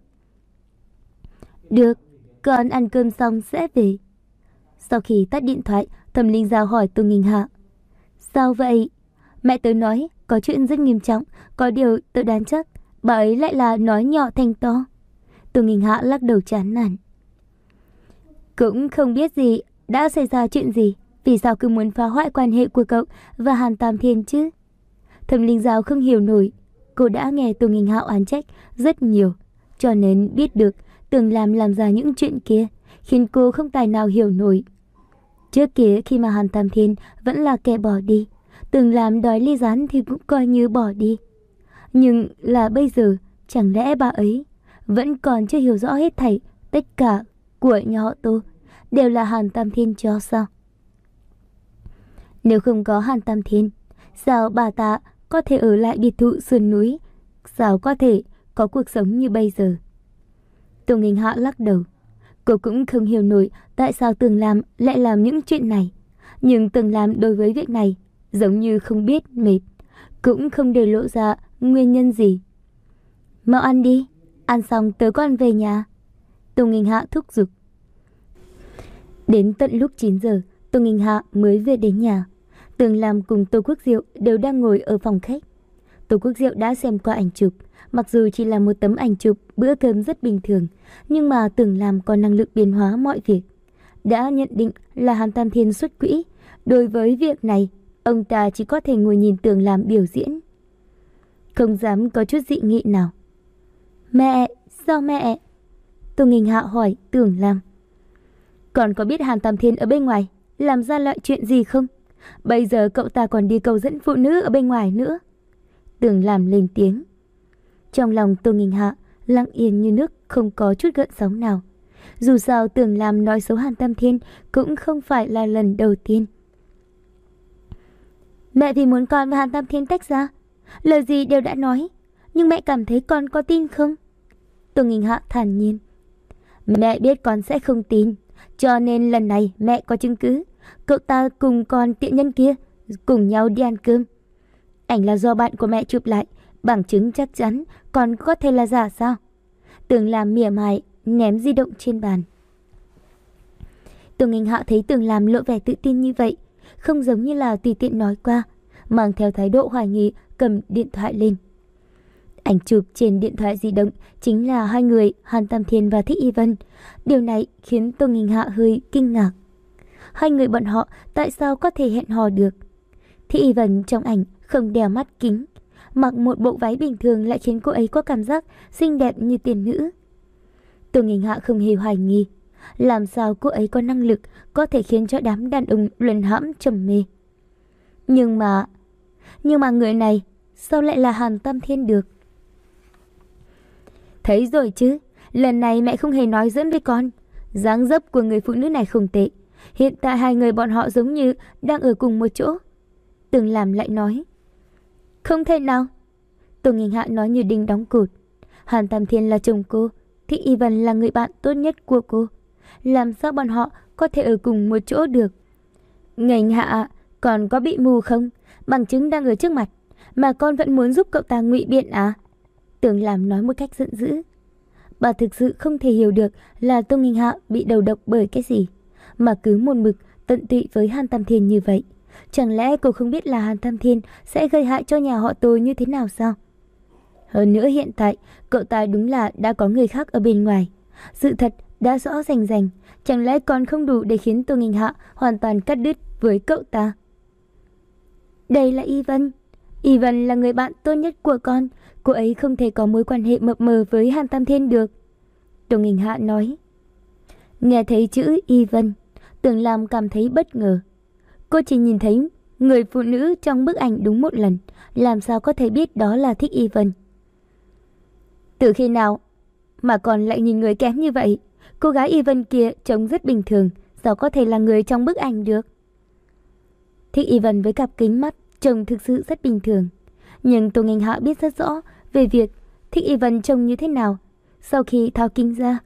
Được, con ăn cơm xong sẽ về. Sau khi tắt điện thoại, Thẩm Linh Giao hỏi Tô Nghinh Hạ. Sao vậy? Mẹ tớ nói có chuyện rất nghiêm trọng, có điều tớ đoán chắc bà ấy lại là nói nhỏ thành to. Tô Nghinh Hạ lắc đầu chán nản. Cũng không biết gì, đã xảy ra chuyện gì, vì sao cứ muốn phá hoại quan hệ của cậu và Hàn Tam Thiên chứ? Thẩm Linh Giao không hiểu nổi. Cô đã nghe Tô Nghinh Hạ oán trách rất nhiều, cho nên biết được Tường Lam làm ra những chuyện kia, khiến cô không tài nào hiểu nổi. Trước kia khi mà Hàn Tam Thiên vẫn là kẻ bỏ đi, Tường Lam đòi ly gián thì cũng coi như bỏ đi. Nhưng là bây giờ, chẳng lẽ bà ấy vẫn còn chưa hiểu rõ hết thảy, tất cả của nhà họ Tô đều là Hàn Tam Thiên cho sao? Nếu không có Hàn Tam Thiên, sao bà ta có thể ở lại biệt thự sườn núi? Sao có thể có cuộc sống như bây giờ? Tô Nghinh Hạ lắc đầu. Cô cũng không hiểu nổi tại sao Tường Lam lại làm những chuyện này. Nhưng Tường Lam đối với việc này giống như không biết mệt, cũng không để lộ ra nguyên nhân gì. Mau ăn đi, ăn xong tớ con về nhà, Tô Nghinh Hạ thúc giục. Đến tận lúc chín giờ, Tô Nghinh Hạ mới về đến nhà. Tường Lam cùng Tô Quốc Diệu đều đang ngồi ở phòng khách. Tô Quốc Diệu đã xem qua ảnh chụp, mặc dù chỉ là một tấm ảnh chụp bữa cơm rất bình thường, nhưng mà Tường Lam có năng lực biến hóa mọi việc. Đã nhận định là Hàn Tam Thiên xuất quỹ. Đối với việc này, ông ta chỉ có thể ngồi nhìn Tường Lam biểu diễn, không dám có chút dị nghị nào. Mẹ, sao mẹ? Tô Nghinh Hạ hỏi Tường Lam. Còn có biết Hàn Tam Thiên ở bên ngoài làm ra loại chuyện gì không? Bây giờ cậu ta còn đi cầu dẫn phụ nữ ở bên ngoài nữa. Tường Lam lên tiếng. Trong lòng Tô Nghinh Hạ lặng yên như nước, không có chút gợn sóng nào. Dù sao Tường Lam nói xấu Hàn Tam Thiên cũng không phải là lần đầu tiên. Mẹ vì muốn con và Hàn Tam Thiên tách ra, lời gì đều đã nói, nhưng mẹ cảm thấy con có tin không? Tô Nghinh Hạ thản nhiên. Mẹ biết con sẽ không tin, cho nên lần này mẹ có chứng cứ. Cậu ta cùng con tiện nhân kia cùng nhau đi ăn cơm. Ảnh là do bạn của mẹ chụp lại, bằng chứng chắc chắn còn có thể là giả sao? Tường Lam mỉa mai ném di động trên bàn. Tô Nghinh Hạ thấy Tường Lam lộ vẻ tự tin như vậy, không giống như là tùy tiện nói qua, mang theo thái độ hoài nghi, cầm điện thoại lên. Ảnh chụp trên điện thoại di động chính là hai người Hàn Tam Thiên và Thích Y Vân. Điều này khiến Tô Nghinh Hạ hơi kinh ngạc. hai người bọn họ tại sao có thể hẹn hò được. Thị Y Vân trong ảnh không đeo mắt kính, mặc một bộ váy bình thường lại khiến cô ấy có cảm giác xinh đẹp như tiên nữ. Tô Nghinh Hạ không hề hoài nghi, làm sao cô ấy có năng lực có thể khiến cho đám đàn ông luân hãm trầm mê. Nhưng mà, nhưng mà người này sao lại là Hàn Tam Thiên được? Thấy rồi chứ, lần này mẹ không hề nói giỡn với con. Dáng dấp của người phụ nữ này không tệ. Hiện tại hai người bọn họ giống như đang ở cùng một chỗ. Tường Làm lại nói. Không thể nào. Tô Nghinh Hạ nói như đinh đóng cột. Hàn Tam Thiên là chồng cô, Thích Y Vân là người bạn tốt nhất của cô. Làm sao bọn họ có thể ở cùng một chỗ được? Nghênh Hạ, còn có bị mù không? Bằng chứng đang ở trước mặt, mà con vẫn muốn giúp cậu ta ngụy biện à? Tường Làm nói một cách giận dữ. Bà thực sự không thể hiểu được là Tô Nghinh Hạ bị đầu độc bởi cái gì, mà cứ một mực tận tụy với Hàn Tam Thiên như vậy. Chẳng lẽ cô không biết là Hàn Tam Thiên sẽ gây hại cho nhà họ Tô như thế nào sao? Hơn nữa hiện tại, cậu ta đúng là đã có người khác ở bên ngoài. Sự thật đã rõ rành rành, chẳng lẽ còn không đủ để khiến Tô Nghinh Hạ hoàn toàn cắt đứt với cậu ta? Đây là Y Vân. Y Vân là người bạn tốt nhất của con. Cô ấy không thể có mối quan hệ mập mờ với Hàn Tam Thiên được. Tô Nghinh Hạ nói. Nghe thấy chữ Y Vân, Tường Làm cảm thấy bất ngờ. Cô chỉ nhìn thấy người phụ nữ trong bức ảnh đúng một lần, làm sao có thể biết đó là Thích Y Vân? Từ khi nào mà còn lại nhìn người kém như vậy? Cô gái Y Vân kia trông rất bình thường, sao có thể là người trong bức ảnh được? Thích Y Vân với cặp kính mắt trông thực sự rất bình thường, nhưng Tô Nghinh Hạ biết rất rõ về việc Thích Y Vân trông như thế nào sau khi tháo kính ra.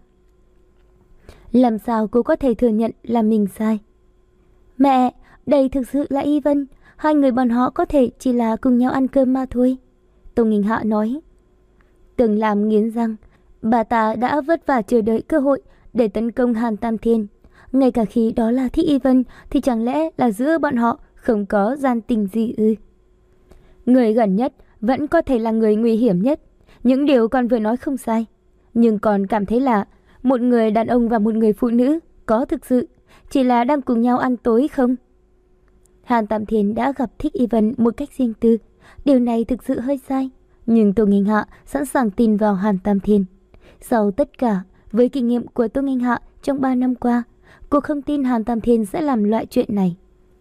Làm sao cô có thể thừa nhận là mình sai? Mẹ, đây thực sự là Y Vân. Hai người bọn họ có thể chỉ là cùng nhau ăn cơm mà thôi. Tô Nghinh Hạ nói. Tường Làm nghiến răng. Bà ta đã vất vả chờ đợi cơ hội để tấn công Hàn Tam Thiên. Ngay cả khi đó là Thích Y Vân thì chẳng lẽ là giữa bọn họ không có gian tình gì ư? Người gần nhất vẫn có thể là người nguy hiểm nhất. Những điều con vừa nói không sai. Nhưng con cảm thấy là một người đàn ông và một người phụ nữ có thực sự chỉ là đang cùng nhau ăn tối không? Hàn Tam Thiên đã gặp Thích Y Vân một cách riêng tư. Điều này thực sự hơi sai. Nhưng Tô Nghinh Hạ sẵn sàng tin vào Hàn Tam Thiên. Sau tất cả, với kinh nghiệm của Tô Nghinh Hạ trong ba năm qua, cô không tin Hàn Tam Thiên sẽ làm loại chuyện này.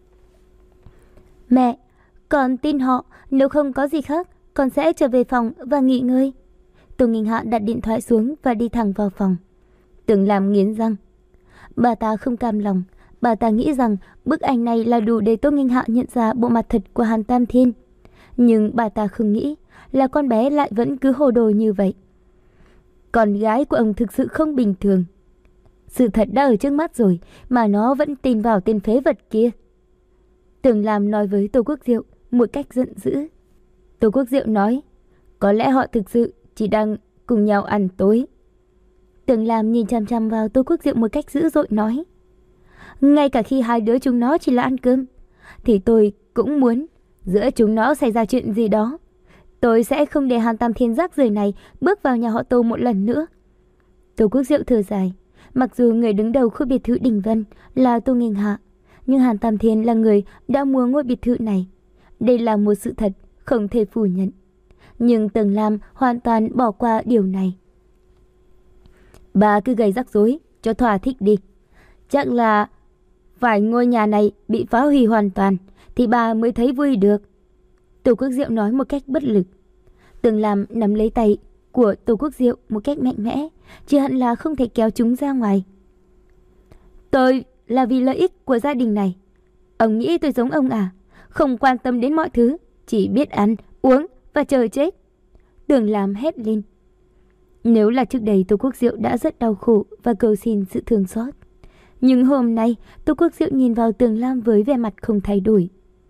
Mẹ, con tin họ. Nếu không có gì khác, con sẽ trở về phòng và nghỉ ngơi. Tô Nghinh Hạ đặt điện thoại xuống và đi thẳng vào phòng. Tường Làm nghiến răng. Bà ta không cam lòng. Bà ta nghĩ rằng bức ảnh này là đủ để Tô Nghinh Hạ nhận ra bộ mặt thật của Hàn Tam Thiên. Nhưng bà ta không nghĩ là con bé lại vẫn cứ hồ đồ như vậy. Con gái của ông thực sự không bình thường. Sự thật đã ở trước mắt rồi mà nó vẫn tin vào tên phế vật kia. Tường Làm nói với Tô Quốc Diệu một cách giận dữ. Tô Quốc Diệu nói, có lẽ họ thực sự chỉ đang cùng nhau ăn tối. Tường Làm nhìn chằm chằm vào Tô Quốc Diệu một cách dữ dội nói, ngay cả khi hai đứa chúng nó chỉ là ăn cơm, thì tôi cũng muốn giữa chúng nó xảy ra chuyện gì đó. Tôi sẽ không để Hàn Tam Thiên rác rưởi này bước vào nhà họ Tô một lần nữa. Tô Quốc Diệu thở dài. Mặc dù người đứng đầu khu biệt thự Đình Vân là Tô Nghinh Hạ, nhưng Hàn Tam Thiên là người đã mua ngôi biệt thự này. Đây là một sự thật không thể phủ nhận. Nhưng Tường Lam hoàn toàn bỏ qua điều này. Bà cứ gây rắc rối cho thỏa thích đi. Chắc là phải ngôi nhà này bị phá hủy hoàn toàn thì bà mới thấy vui được. Tô Quốc Diệu nói một cách bất lực. Tường Lam nắm lấy tay của Tô Quốc Diệu một cách mạnh mẽ, chỉ hận là không thể kéo chúng ra ngoài. Tôi là vì lợi ích của gia đình này. Ông nghĩ tôi giống ông à? Không quan tâm đến mọi thứ, chỉ biết ăn, uống và chờ chết. Tường Lam hét lên. Nếu là trước đây Tô Quốc Diệu đã rất đau khổ và cầu xin sự thương xót. Nhưng hôm nay Tô Quốc Diệu nhìn vào Tường Lam với vẻ mặt không thay đổi.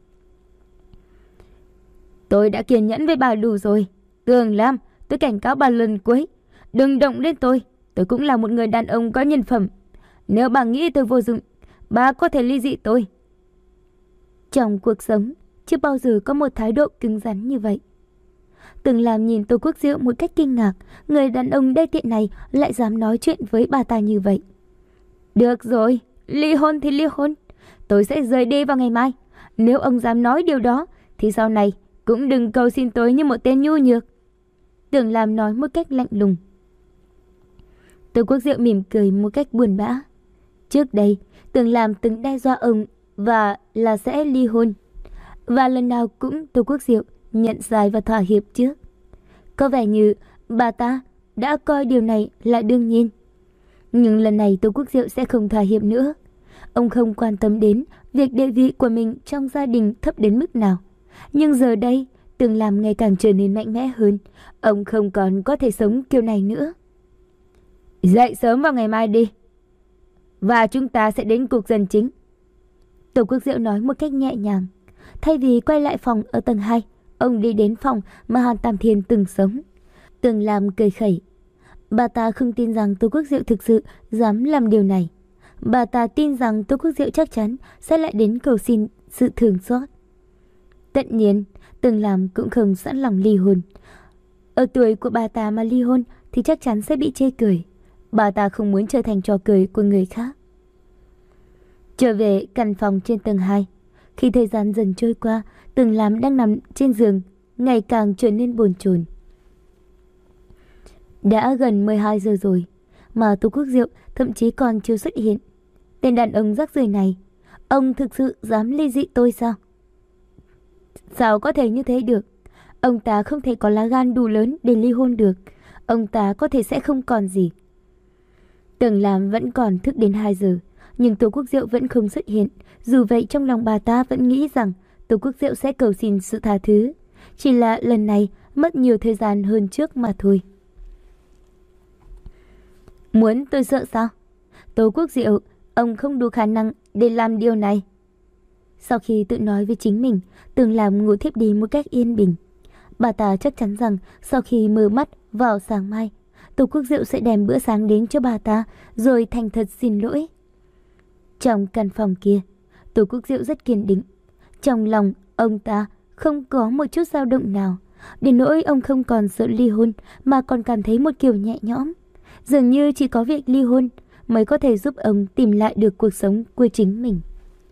Tôi đã kiên nhẫn với bà đủ rồi. Tường Lam, tôi cảnh cáo bà lần cuối. Đừng động đến tôi. Tôi cũng là một người đàn ông có nhân phẩm. Nếu bà nghĩ tôi vô dụng, bà có thể ly dị tôi. Trong cuộc sống, chưa bao giờ có một thái độ cứng rắn như vậy. Tường Lam nhìn Tô Quốc Diệu một cách kinh ngạc. Người đàn ông đê tiện này lại dám nói chuyện với bà ta như vậy. Được rồi, ly hôn thì ly hôn. Tôi sẽ rời đi vào ngày mai. Nếu ông dám nói điều đó thì sau này cũng đừng cầu xin tôi như một tên nhu nhược. Tưởng Lam nói một cách lạnh lùng. Tô Quốc Diệu mỉm cười một cách buồn bã. Trước đây, Tưởng Lam từng đe dọa ông và là sẽ ly hôn. Và lần nào cũng Tô Quốc Diệu nhận sai và thỏa hiệp trước. Có vẻ như bà ta đã coi điều này là đương nhiên. Nhưng lần này Tô Quốc Diệu sẽ không thỏa hiệp nữa. Ông không quan tâm đến việc địa vị của mình trong gia đình thấp đến mức nào. Nhưng giờ đây, Tưởng Lam ngày càng trở nên mạnh mẽ hơn. Ông không còn có thể sống kiểu này nữa. Dậy sớm vào ngày mai đi. Và chúng ta sẽ đến cuộc dân chính. Tô Quốc Diệu nói một cách nhẹ nhàng. Thay vì quay lại phòng ở tầng hai, ông đi đến phòng mà Hàn Tam Thiên từng sống. Tưởng Lam cười khẩy. Bà ta không tin rằng Tô Quốc Diệu thực sự dám làm điều này. Bà ta tin rằng Tô Quốc Diệu chắc chắn sẽ lại đến cầu xin sự thương xót. Tất nhiên, Tưởng Lam cũng không sẵn lòng ly hôn. Ở tuổi của bà ta mà ly hôn thì chắc chắn sẽ bị chê cười. Bà ta không muốn trở thành trò cười của người khác. Trở về căn phòng trên tầng hai. Khi thời gian dần trôi qua, Tưởng Lam đang nằm trên giường, ngày càng trở nên bồn chồn. Đã gần mười hai giờ rồi, mà Tô Quốc Diệu thậm chí còn chưa xuất hiện. Tên đàn ông rác rưởi này, ông thực sự dám ly dị tôi sao? Sao có thể như thế được? Ông ta không thể có lá gan đủ lớn để ly hôn được. Ông ta có thể sẽ không còn gì. Tưởng Lam vẫn còn thức đến hai giờ, nhưng Tô Quốc Diệu vẫn không xuất hiện. Dù vậy trong lòng bà ta vẫn nghĩ rằng Tô Quốc Diệu sẽ cầu xin sự tha thứ. Chỉ là lần này mất nhiều thời gian hơn trước mà thôi. Muốn tôi sợ sao? Tô Quốc Diệu, ông không đủ khả năng để làm điều này. Sau khi tự nói với chính mình, Tưởng Lam ngủ thiếp đi một cách yên bình. Bà ta chắc chắn rằng sau khi mở mắt vào sáng mai, Tô Quốc Diệu sẽ đem bữa sáng đến cho bà ta, rồi thành thật xin lỗi. Trong căn phòng kia, Tô Quốc Diệu rất kiên định. Trong lòng ông ta không có một chút dao động nào. Đến nỗi ông không còn sợ ly hôn, mà còn cảm thấy một kiểu nhẹ nhõm. Dường như chỉ có việc ly hôn mới có thể giúp ông tìm lại được cuộc sống của chính mình.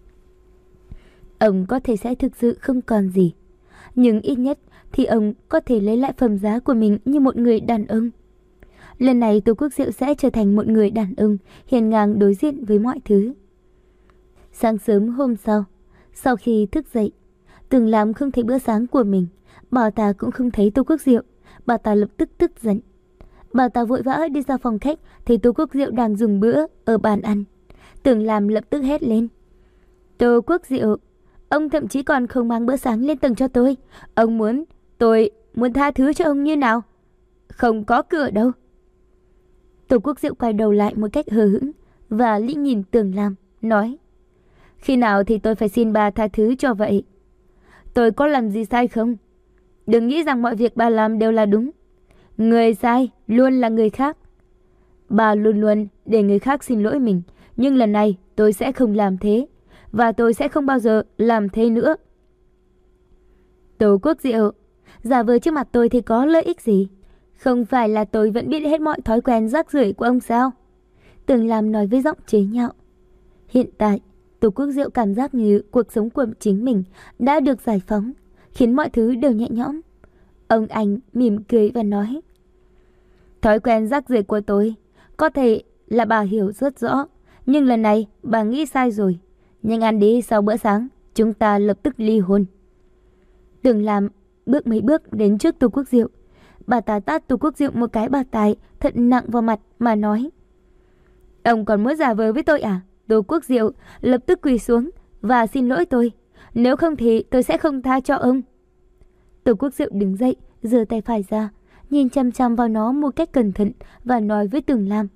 Ông có thể sẽ thực sự không còn gì, nhưng ít nhất thì ông có thể lấy lại phẩm giá của mình như một người đàn ông. Lần này Tô Quốc Diệu sẽ trở thành một người đàn ông hiền ngang đối diện với mọi thứ. Sáng sớm hôm sau, sau khi thức dậy, Tưởng Lam không thấy bữa sáng của mình. Bà ta cũng không thấy Tô Quốc Diệu. Bà ta lập tức tức giận. Bà ta vội vã đi ra phòng khách, thấy Tô Quốc Diệu đang dùng bữa ở bàn ăn. Tưởng Lam lập tức hét lên. Tô Quốc Diệu, ông thậm chí còn không mang bữa sáng lên tầng cho tôi. Ông muốn, tôi muốn tha thứ cho ông như nào? Không có cửa đâu. Tô Quốc Diệu quay đầu lại một cách hờ hững và lĩ nhìn Tưởng Lam, nói. Khi nào thì tôi phải xin bà tha thứ cho vậy? Tôi có làm gì sai không? Đừng nghĩ rằng mọi việc bà làm đều là đúng. Người sai luôn là người khác. Bà luôn luôn để người khác xin lỗi mình. Nhưng lần này tôi sẽ không làm thế. Và tôi sẽ không bao giờ làm thế nữa. Tô Quốc Diệu, giả vờ trước mặt tôi thì có lợi ích gì? Không phải là tôi vẫn biết hết mọi thói quen rác rưởi của ông sao? Tưởng Lam nói với giọng chế nhạo. Hiện tại, Tô Quốc Diệu cảm giác như cuộc sống của chính mình đã được giải phóng, khiến mọi thứ đều nhẹ nhõm. Ông anh mỉm cười và nói. Thói quen rác rưởi của tôi có thể là bà hiểu rất rõ, nhưng lần này bà nghĩ sai rồi. Nhưng ăn đi, sau bữa sáng chúng ta lập tức ly hôn. Tưởng Lam bước mấy bước đến trước Tô Quốc Diệu. Bà ta tát Tô Quốc Diệu một cái bạt tai thật nặng vào mặt mà nói. Ông còn muốn giả vờ với tôi à? Tô Quốc Diệu lập tức quỳ xuống và xin lỗi tôi. Nếu không thì tôi sẽ không tha cho ông. Tô Quốc Diệu đứng dậy, giơ tay phải ra, nhìn chăm chăm vào nó một cách cẩn thận và nói với Tưởng Lam.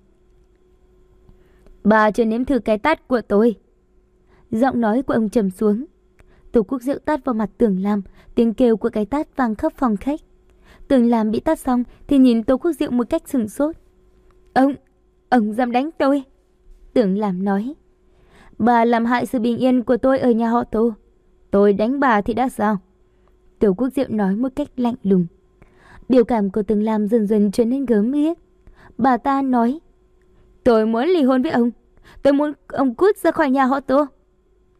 Bà chưa nếm thử cái tát của tôi. Giọng nói của ông trầm xuống. Tô Quốc Diệu tát vào mặt Tưởng Lam, tiếng kêu của cái tát vang khắp phòng khách. Tưởng Lam bị tát xong thì nhìn Tô Quốc Diệu một cách sửng sốt. Ông, ông dám đánh tôi? Tưởng Lam nói. Bà làm hại sự bình yên của tôi ở nhà họ Tô. Tôi đánh bà thì đã sao? Tô Quốc Diệu nói một cách lạnh lùng. Biểu cảm của Tưởng Lam dần dần trở nên gớm ghiếc. Bà ta nói. Tôi muốn ly hôn với ông. Tôi muốn ông cút ra khỏi nhà họ Tô.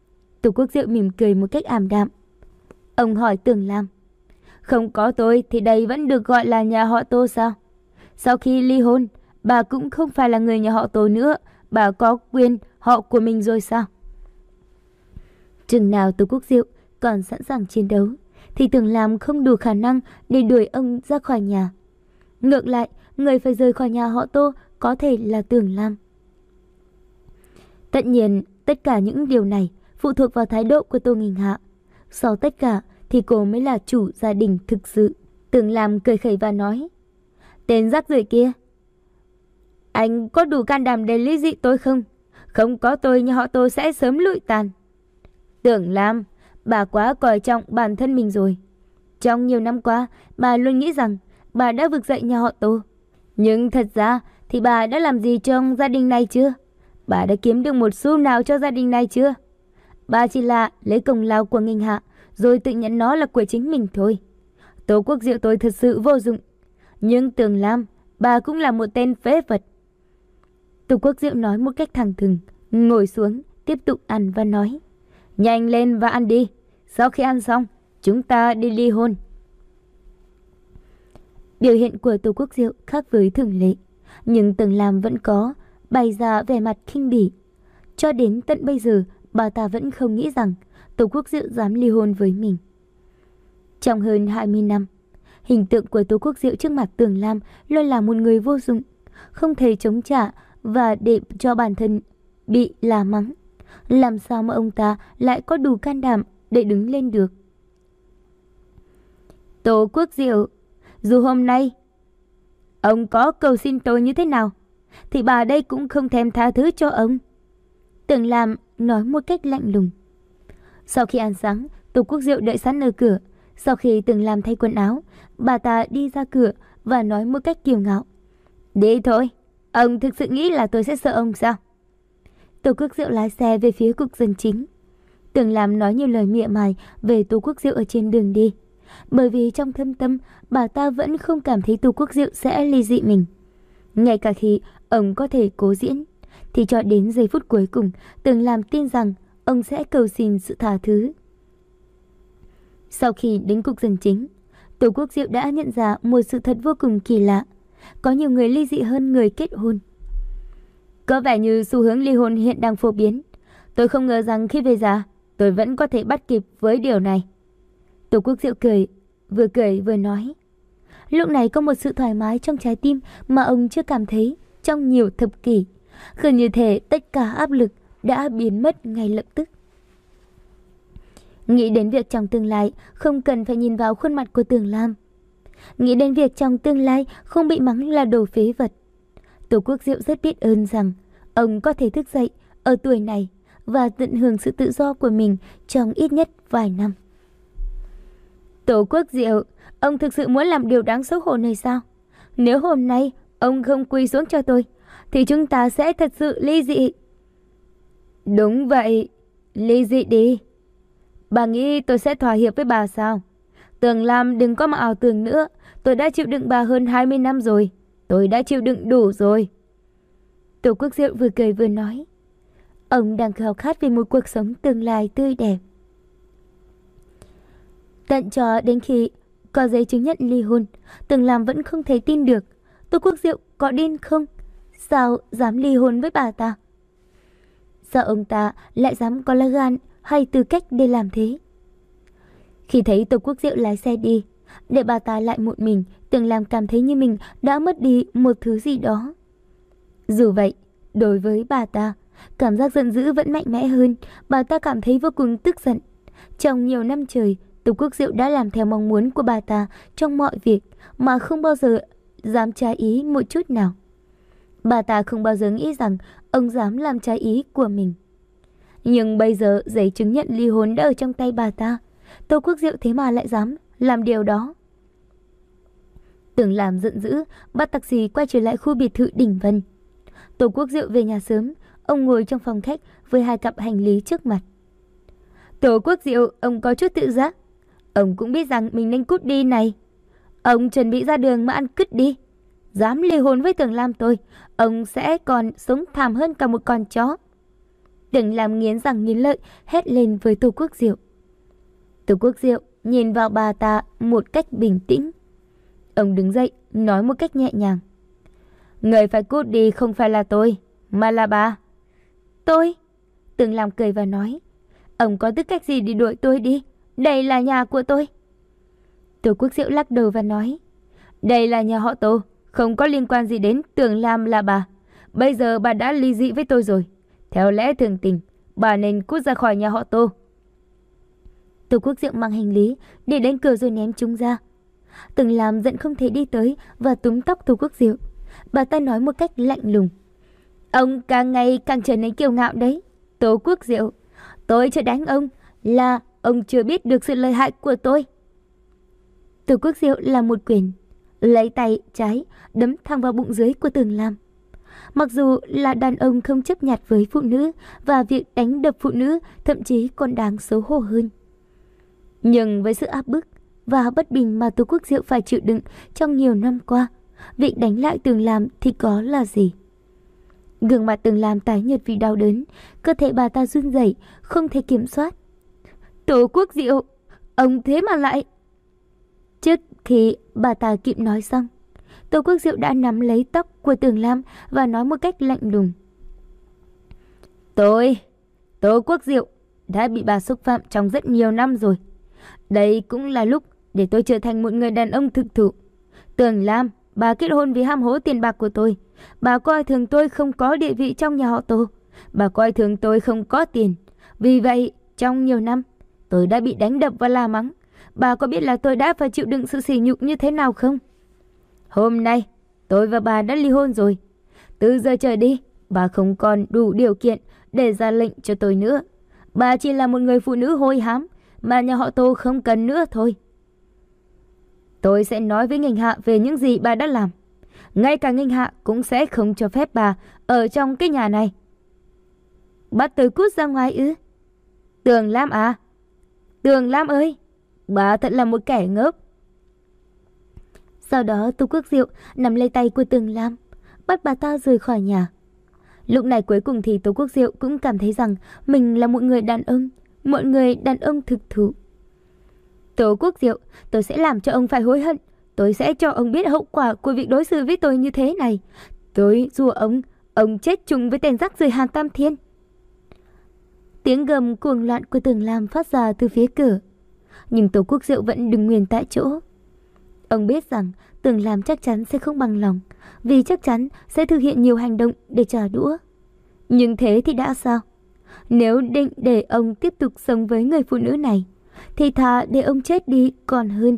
Tô Quốc Diệu mỉm cười một cách ảm đạm. Ông hỏi Tưởng Lam, không có tôi thì đây vẫn được gọi là nhà họ Tô sao? Sau khi ly hôn, bà cũng không phải là người nhà họ Tô nữa, bà có quyền họ của mình rồi sao? Chừng nào Tô Quốc Diệu còn sẵn sàng chiến đấu, thì Tưởng Lam không đủ khả năng để đuổi ông ra khỏi nhà. Ngược lại, người phải rời khỏi nhà họ Tô có thể là Tưởng Lam. Tất nhiên, tất cả những điều này phụ thuộc vào thái độ của Tô Nghinh Hạ. Sau tất cả thì cô mới là chủ gia đình thực sự. Tưởng Lam cười khẩy và nói, tên rác rưởi kia, anh có đủ can đảm để ly dị tôi không? Không có tôi, nhà họ Tô sẽ sớm lụi tàn. Tưởng Lam, bà quá coi trọng bản thân mình rồi. Trong nhiều năm qua, bà luôn nghĩ rằng bà đã vực dậy nhà họ Tô. Nhưng thật ra thì bà đã làm gì trong gia đình này chưa? Bà đã kiếm được một xu nào cho gia đình này chưa? Bà chỉ là lấy công lao của Nghinh Hạ rồi tự nhận nó là của chính mình thôi. Tô Quốc Diệu tôi thật sự vô dụng. Nhưng Tưởng Lam, bà cũng là một tên phế vật. Tô Quốc Diệu nói một cách thẳng thừng, ngồi xuống, tiếp tục ăn và nói, nhanh lên và ăn đi. Sau khi ăn xong, chúng ta đi ly hôn. Biểu hiện của Tô Quốc Diệu khác với thường lệ, nhưng Tưởng Lam vẫn có bày ra vẻ mặt khinh bỉ. Cho đến tận bây giờ, bà ta vẫn không nghĩ rằng Tô Quốc Diệu dám ly hôn với mình. Trong hơn hai mươi năm, hình tượng của Tô Quốc Diệu trước mặt Tưởng Lam luôn là một người vô dụng, không thể chống trả và để cho bản thân bị la mắng. Làm sao mà ông ta lại có đủ can đảm để đứng lên được? Tô Quốc Diệu, dù hôm nay ông có cầu xin tôi như thế nào, thì bà đây cũng không thèm tha thứ cho ông. Tưởng Lam nói một cách lạnh lùng. Sau khi ăn sáng, Tô Quốc Diệu đợi sẵn ở cửa. Sau khi Tưởng Lam thay quần áo, bà ta đi ra cửa và nói một cách kiêu ngạo, đi thôi, ông thực sự nghĩ là tôi sẽ sợ ông sao? Tô Quốc Diệu lái xe về phía cục dân chính. Tưởng Lam nói nhiều lời mỉa mai về Tô Quốc Diệu ở trên đường đi, bởi vì trong thâm tâm bà ta vẫn không cảm thấy Tô Quốc Diệu sẽ ly dị mình. Ngay cả khi ông có thể cố diễn, thì cho đến giây phút cuối cùng, Tưởng Lam tin rằng ông sẽ cầu xin sự tha thứ. Sau khi đến cục dân chính, Tô Quốc Diệu đã nhận ra một sự thật vô cùng kỳ lạ. Có nhiều người ly dị hơn người kết hôn. Có vẻ như xu hướng ly hôn hiện đang phổ biến. Tôi không ngờ rằng khi về già, tôi vẫn có thể bắt kịp với điều này. Tô Quốc Diệu cười, vừa cười vừa nói. Lúc này có một sự thoải mái trong trái tim mà ông chưa cảm thấy trong nhiều thập kỷ. Gần như thể tất cả áp lực đã biến mất ngay lập tức. Nghĩ đến việc trong tương lai không cần phải nhìn vào khuôn mặt của Tưởng Lam. Nghĩ đến việc trong tương lai không bị mắng là đồ phế vật. Tô Quốc Diệu rất biết ơn rằng ông có thể thức dậy ở tuổi này và tận hưởng sự tự do của mình trong ít nhất vài năm. Tô Quốc Diệu, ông thực sự muốn làm điều đáng xấu hổ này sao? Nếu hôm nay ông không quỳ xuống cho tôi, thì chúng ta sẽ thật sự ly dị. Đúng vậy, ly dị đi. Bà nghĩ tôi sẽ thỏa hiệp với bà sao? Tưởng Lam đừng có mà ảo tưởng nữa. Tôi đã chịu đựng bà hơn hai mươi năm rồi. Tôi đã chịu đựng đủ rồi. Tô Quốc Diệu vừa cười vừa nói. Ông đang khao khát về một cuộc sống tương lai tươi đẹp. Tận cho đến khi có giấy chứng nhận ly hôn, Tưởng Lam vẫn không thể tin được. Tô Quốc Diệu có điên không? Sao dám ly hôn với bà ta? Sao ông ta lại dám có lá gan hay tư cách để làm thế? Khi thấy Tô Quốc Diệu lái xe đi, để bà ta lại một mình, Tưởng Lam cảm thấy như mình đã mất đi một thứ gì đó. Dù vậy, đối với bà ta, cảm giác giận dữ vẫn mạnh mẽ hơn. Bà ta cảm thấy vô cùng tức giận. Trong nhiều năm trời, Tô Quốc Diệu đã làm theo mong muốn của bà ta trong mọi việc mà không bao giờ dám trái ý một chút nào. Bà ta không bao giờ nghĩ rằng ông dám làm trái ý của mình. Nhưng bây giờ giấy chứng nhận ly hôn đã ở trong tay bà ta. Tô Quốc Diệu thế mà lại dám làm điều đó. Tưởng Lam giận dữ, bắt taxi quay trở lại khu biệt thự Đỉnh Vân. Tô Quốc Diệu về nhà sớm, ông ngồi trong phòng khách với hai cặp hành lý trước mặt. Tô Quốc Diệu, ông có chút tự giác. Ông cũng biết rằng mình nên cút đi này. Ông chuẩn bị ra đường mà ăn cứt đi. Dám ly hôn với Tưởng Lam tôi, ông sẽ còn sống thảm hơn cả một con chó. Tưởng Lam nghiến răng nghiến lợi hét lên với Tô Quốc Diệu. Tô Quốc Diệu nhìn vào bà ta một cách bình tĩnh. Ông đứng dậy nói một cách nhẹ nhàng. Người phải cút đi không phải là tôi, mà là bà. Tôi? Tưởng Lam cười và nói. Ông có tư cách gì để đuổi tôi đi? Đây là nhà của tôi. Tô Quốc Diệu lắc đầu và nói. Đây là nhà họ Tô, không có liên quan gì đến Tưởng Lam là bà. Bây giờ bà đã ly dị với tôi rồi. Theo lẽ thường tình, bà nên cút ra khỏi nhà họ Tô. Tô Quốc Diệu mang hành lý để đến cửa rồi ném chúng ra. Tưởng Lam giận không thể đi tới và túm tóc Tô Quốc Diệu. Bà ta nói một cách lạnh lùng. Ông càng ngày càng trở nên kiêu ngạo đấy. Tô Quốc Diệu, tôi chưa đánh ông là ông chưa biết được sự lợi hại của tôi. Tô Quốc Diệu là một quyền, lấy tay trái đấm thẳng vào bụng dưới của Tưởng Lam. Mặc dù là đàn ông không chấp nhặt với phụ nữ và việc đánh đập phụ nữ thậm chí còn đáng xấu hổ hơn. Nhưng với sự áp bức và bất bình mà Tô Quốc Diệu phải chịu đựng trong nhiều năm qua, việc đánh lại Tưởng Lam thì có là gì? Gương mặt Tưởng Lam tái nhợt vì đau đớn, cơ thể bà ta run rẩy không thể kiểm soát. Tô Quốc Diệu, ông thế mà lại... Trước khi bà ta kịp nói xong, Tô Quốc Diệu đã nắm lấy tóc của Tưởng Lam và nói một cách lạnh lùng. Tôi, Tô Quốc Diệu, đã bị bà xúc phạm trong rất nhiều năm rồi. Đây cũng là lúc để tôi trở thành một người đàn ông thực thụ. Tưởng Lam, bà kết hôn vì ham hố tiền bạc của tôi. Bà coi thường tôi không có địa vị trong nhà họ Tô. Bà coi thường tôi không có tiền. Vì vậy, trong nhiều năm, tôi đã bị đánh đập và la mắng. Bà có biết là tôi đã phải chịu đựng sự sỉ nhục như thế nào không? Hôm nay, tôi và bà đã ly hôn rồi. Từ giờ trở đi, bà không còn đủ điều kiện để ra lệnh cho tôi nữa. Bà chỉ là một người phụ nữ hôi hám mà nhà họ Tô không cần nữa thôi. Tôi sẽ nói với Nghinh Hạ về những gì bà đã làm. Ngay cả Nghinh Hạ cũng sẽ không cho phép bà ở trong cái nhà này. Bắt tôi cút ra ngoài ư? Tưởng Lam à? Tưởng Lam ơi, bà thật là một kẻ ngốc. Sau đó Tô Quốc Diệu nắm lấy tay của Tưởng Lam, bắt bà ta rời khỏi nhà. Lúc này cuối cùng thì Tô Quốc Diệu cũng cảm thấy rằng mình là một người đàn ông, một người đàn ông thực thụ. Tô Quốc Diệu, tôi sẽ làm cho ông phải hối hận. Tôi sẽ cho ông biết hậu quả của việc đối xử với tôi như thế này. Tôi rủa ông, ông chết chung với tên rác rưởi Hàn Tam Thiên. Tiếng gầm cuồng loạn của Tưởng Lam phát ra từ phía cửa. Nhưng Tô Quốc Diệu vẫn đứng nguyên tại chỗ. Ông biết rằng Tưởng Lam chắc chắn sẽ không bằng lòng, vì chắc chắn sẽ thực hiện nhiều hành động để trả đũa. Nhưng thế thì đã sao? Nếu định để ông tiếp tục sống với người phụ nữ này, thì thà để ông chết đi còn hơn.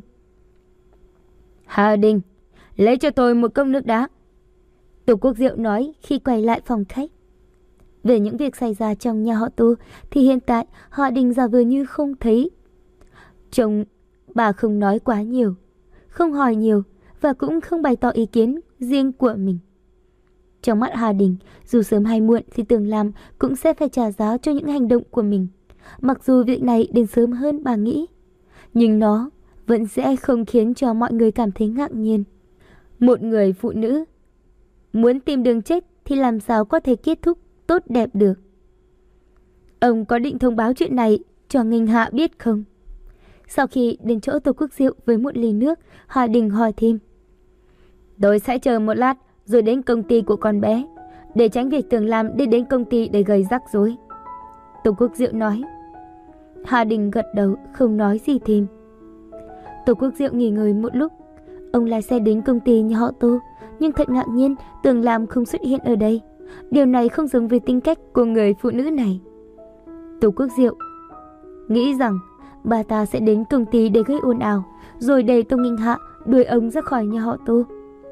Hà Đình, lấy cho tôi một cốc nước đá. Tô Quốc Diệu nói khi quay lại phòng khách. Về những việc xảy ra trong nhà họ Tô thì hiện tại Hà Đình giả vờ như không thấy. Chồng bà không nói quá nhiều, không hỏi nhiều và cũng không bày tỏ ý kiến riêng của mình. Trong mắt Hà Đình, dù sớm hay muộn thì Tưởng Lam cũng sẽ phải trả giá cho những hành động của mình. Mặc dù việc này đến sớm hơn bà nghĩ, nhưng nó vẫn sẽ không khiến cho mọi người cảm thấy ngạc nhiên. Một người phụ nữ muốn tìm đường chết thì làm sao có thể kết thúc tốt đẹp được. Ông có định thông báo chuyện này cho Nghinh Hạ biết không? Sau khi đến chỗ Tô Quốc Diệu với một ly nước, Hà Đình hỏi thêm. Tôi sẽ chờ một lát rồi đến công ty của con bé, để tránh việc Tưởng Lam đi đến công ty để gây rắc rối. Tô Quốc Diệu nói. Hà Đình gật đầu không nói gì thêm. Tô Quốc Diệu nghỉ ngơi một lúc. Ông lái xe đến công ty nhà họ Tô, nhưng thật ngạc nhiên Tưởng Lam không xuất hiện ở đây. Điều này không giống với tính cách của người phụ nữ này. Tô Quốc Diệu nghĩ rằng bà ta sẽ đến công ty để gây ồn ào, rồi đẩy Tô Nghinh Hạ đuổi ông ra khỏi nhà họ Tô.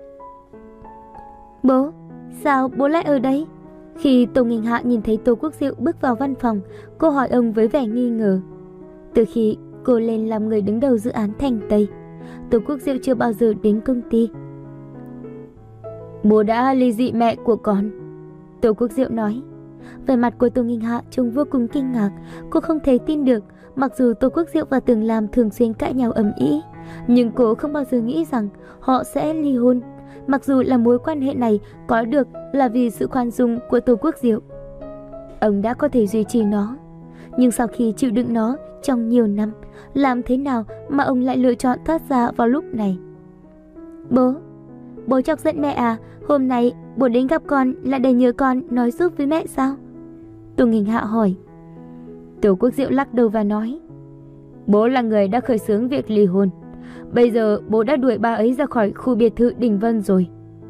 Bố, sao bố lại ở đây? Khi Tô Nghinh Hạ nhìn thấy Tô Quốc Diệu bước vào văn phòng, cô hỏi ông với vẻ nghi ngờ. Từ khi cô lên làm người đứng đầu dự án Thành Tây, Tô Quốc Diệu chưa bao giờ đến công ty. Bố đã ly dị mẹ của con, Tô Quốc Diệu nói. Vẻ mặt của Tô Nghinh Hạ trông vô cùng kinh ngạc. Cô không thể tin được, mặc dù Tô Quốc Diệu và Tưởng Lam thường xuyên cãi nhau ầm ĩ, nhưng cô không bao giờ nghĩ rằng họ sẽ ly hôn. Mặc dù là mối quan hệ này có được là vì sự khoan dung của Tô Quốc Diệu. ông đã có thể duy trì nó. Nhưng sau khi chịu đựng nó trong nhiều năm, làm thế nào mà ông lại lựa chọn thoát ra vào lúc này? Bố, bố chọc giận mẹ à? Hôm nay bố đến gặp con là để nhờ con nói giúp với mẹ sao? Tô Nghinh Hạ hỏi. Tô Quốc Diệu lắc đầu và nói, bố là người đã khởi xướng việc ly hôn. Bây giờ bố đã đuổi bà ấy ra khỏi khu biệt thự Đình Vân rồi.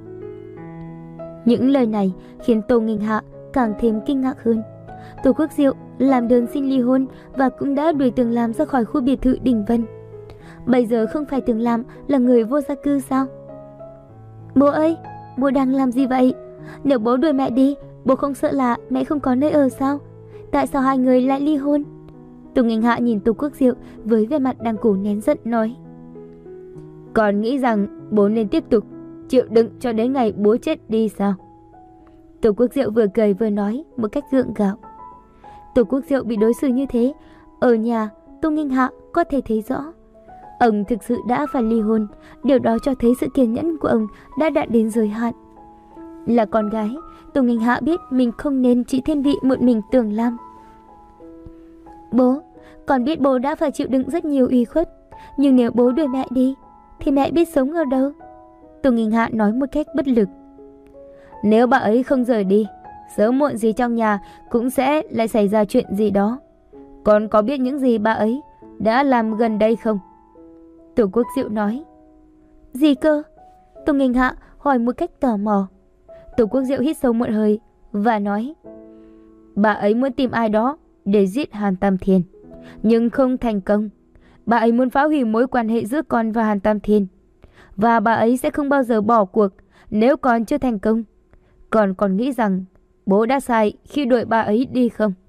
Những lời này khiến Tô Nghinh Hạ càng thêm kinh ngạc hơn. Tô Quốc Diệu làm đơn xin ly hôn và cũng đã đuổi Tưởng Lam ra khỏi khu biệt thự Đình Vân. Bây giờ không phải Tưởng Lam là người vô gia cư sao? Bố ơi, bố đang làm gì vậy? Nếu bố đuổi mẹ đi, bố không sợ là mẹ không có nơi ở sao? Tại sao hai người lại ly hôn? Tô Nghinh Hạ nhìn Tô Quốc Diệu với vẻ mặt đang cố nén giận nói. Con nghĩ rằng bố nên tiếp tục chịu đựng cho đến ngày bố chết đi sao? Tô Quốc Diệu vừa cười vừa nói một cách gượng gạo. Tô Quốc Diệu bị đối xử như thế, ở nhà Tô Nghinh Hạ có thể thấy rõ. Ông thực sự đã phải ly hôn, điều đó cho thấy sự kiên nhẫn của ông đã đạt đến giới hạn. Là con gái, Tô Nghinh Hạ biết mình không nên chỉ thiên vị một mình Tưởng Lam. Bố, con biết bố đã phải chịu đựng rất nhiều uy khuất, nhưng nếu bố đuổi mẹ đi, thì mẹ biết sống ở đâu? Tô Nghinh Hạ nói một cách bất lực. Nếu bà ấy không rời đi, sớm muộn gì trong nhà cũng sẽ lại xảy ra chuyện gì đó. Con có biết những gì bà ấy đã làm gần đây không? Tô Quốc Diệu nói. Gì cơ? Tô Nghinh Hạ hỏi một cách tò mò. Tô Quốc Diệu hít sâu một hơi và nói. Bà ấy muốn tìm ai đó để giết Hàn Tam Thiên, nhưng không thành công. Bà ấy muốn phá hủy mối quan hệ giữa con và Hàn Tam Thiên, và bà ấy sẽ không bao giờ bỏ cuộc nếu con chưa thành công. Con còn nghĩ rằng bố đã sai khi đuổi bà ấy đi không?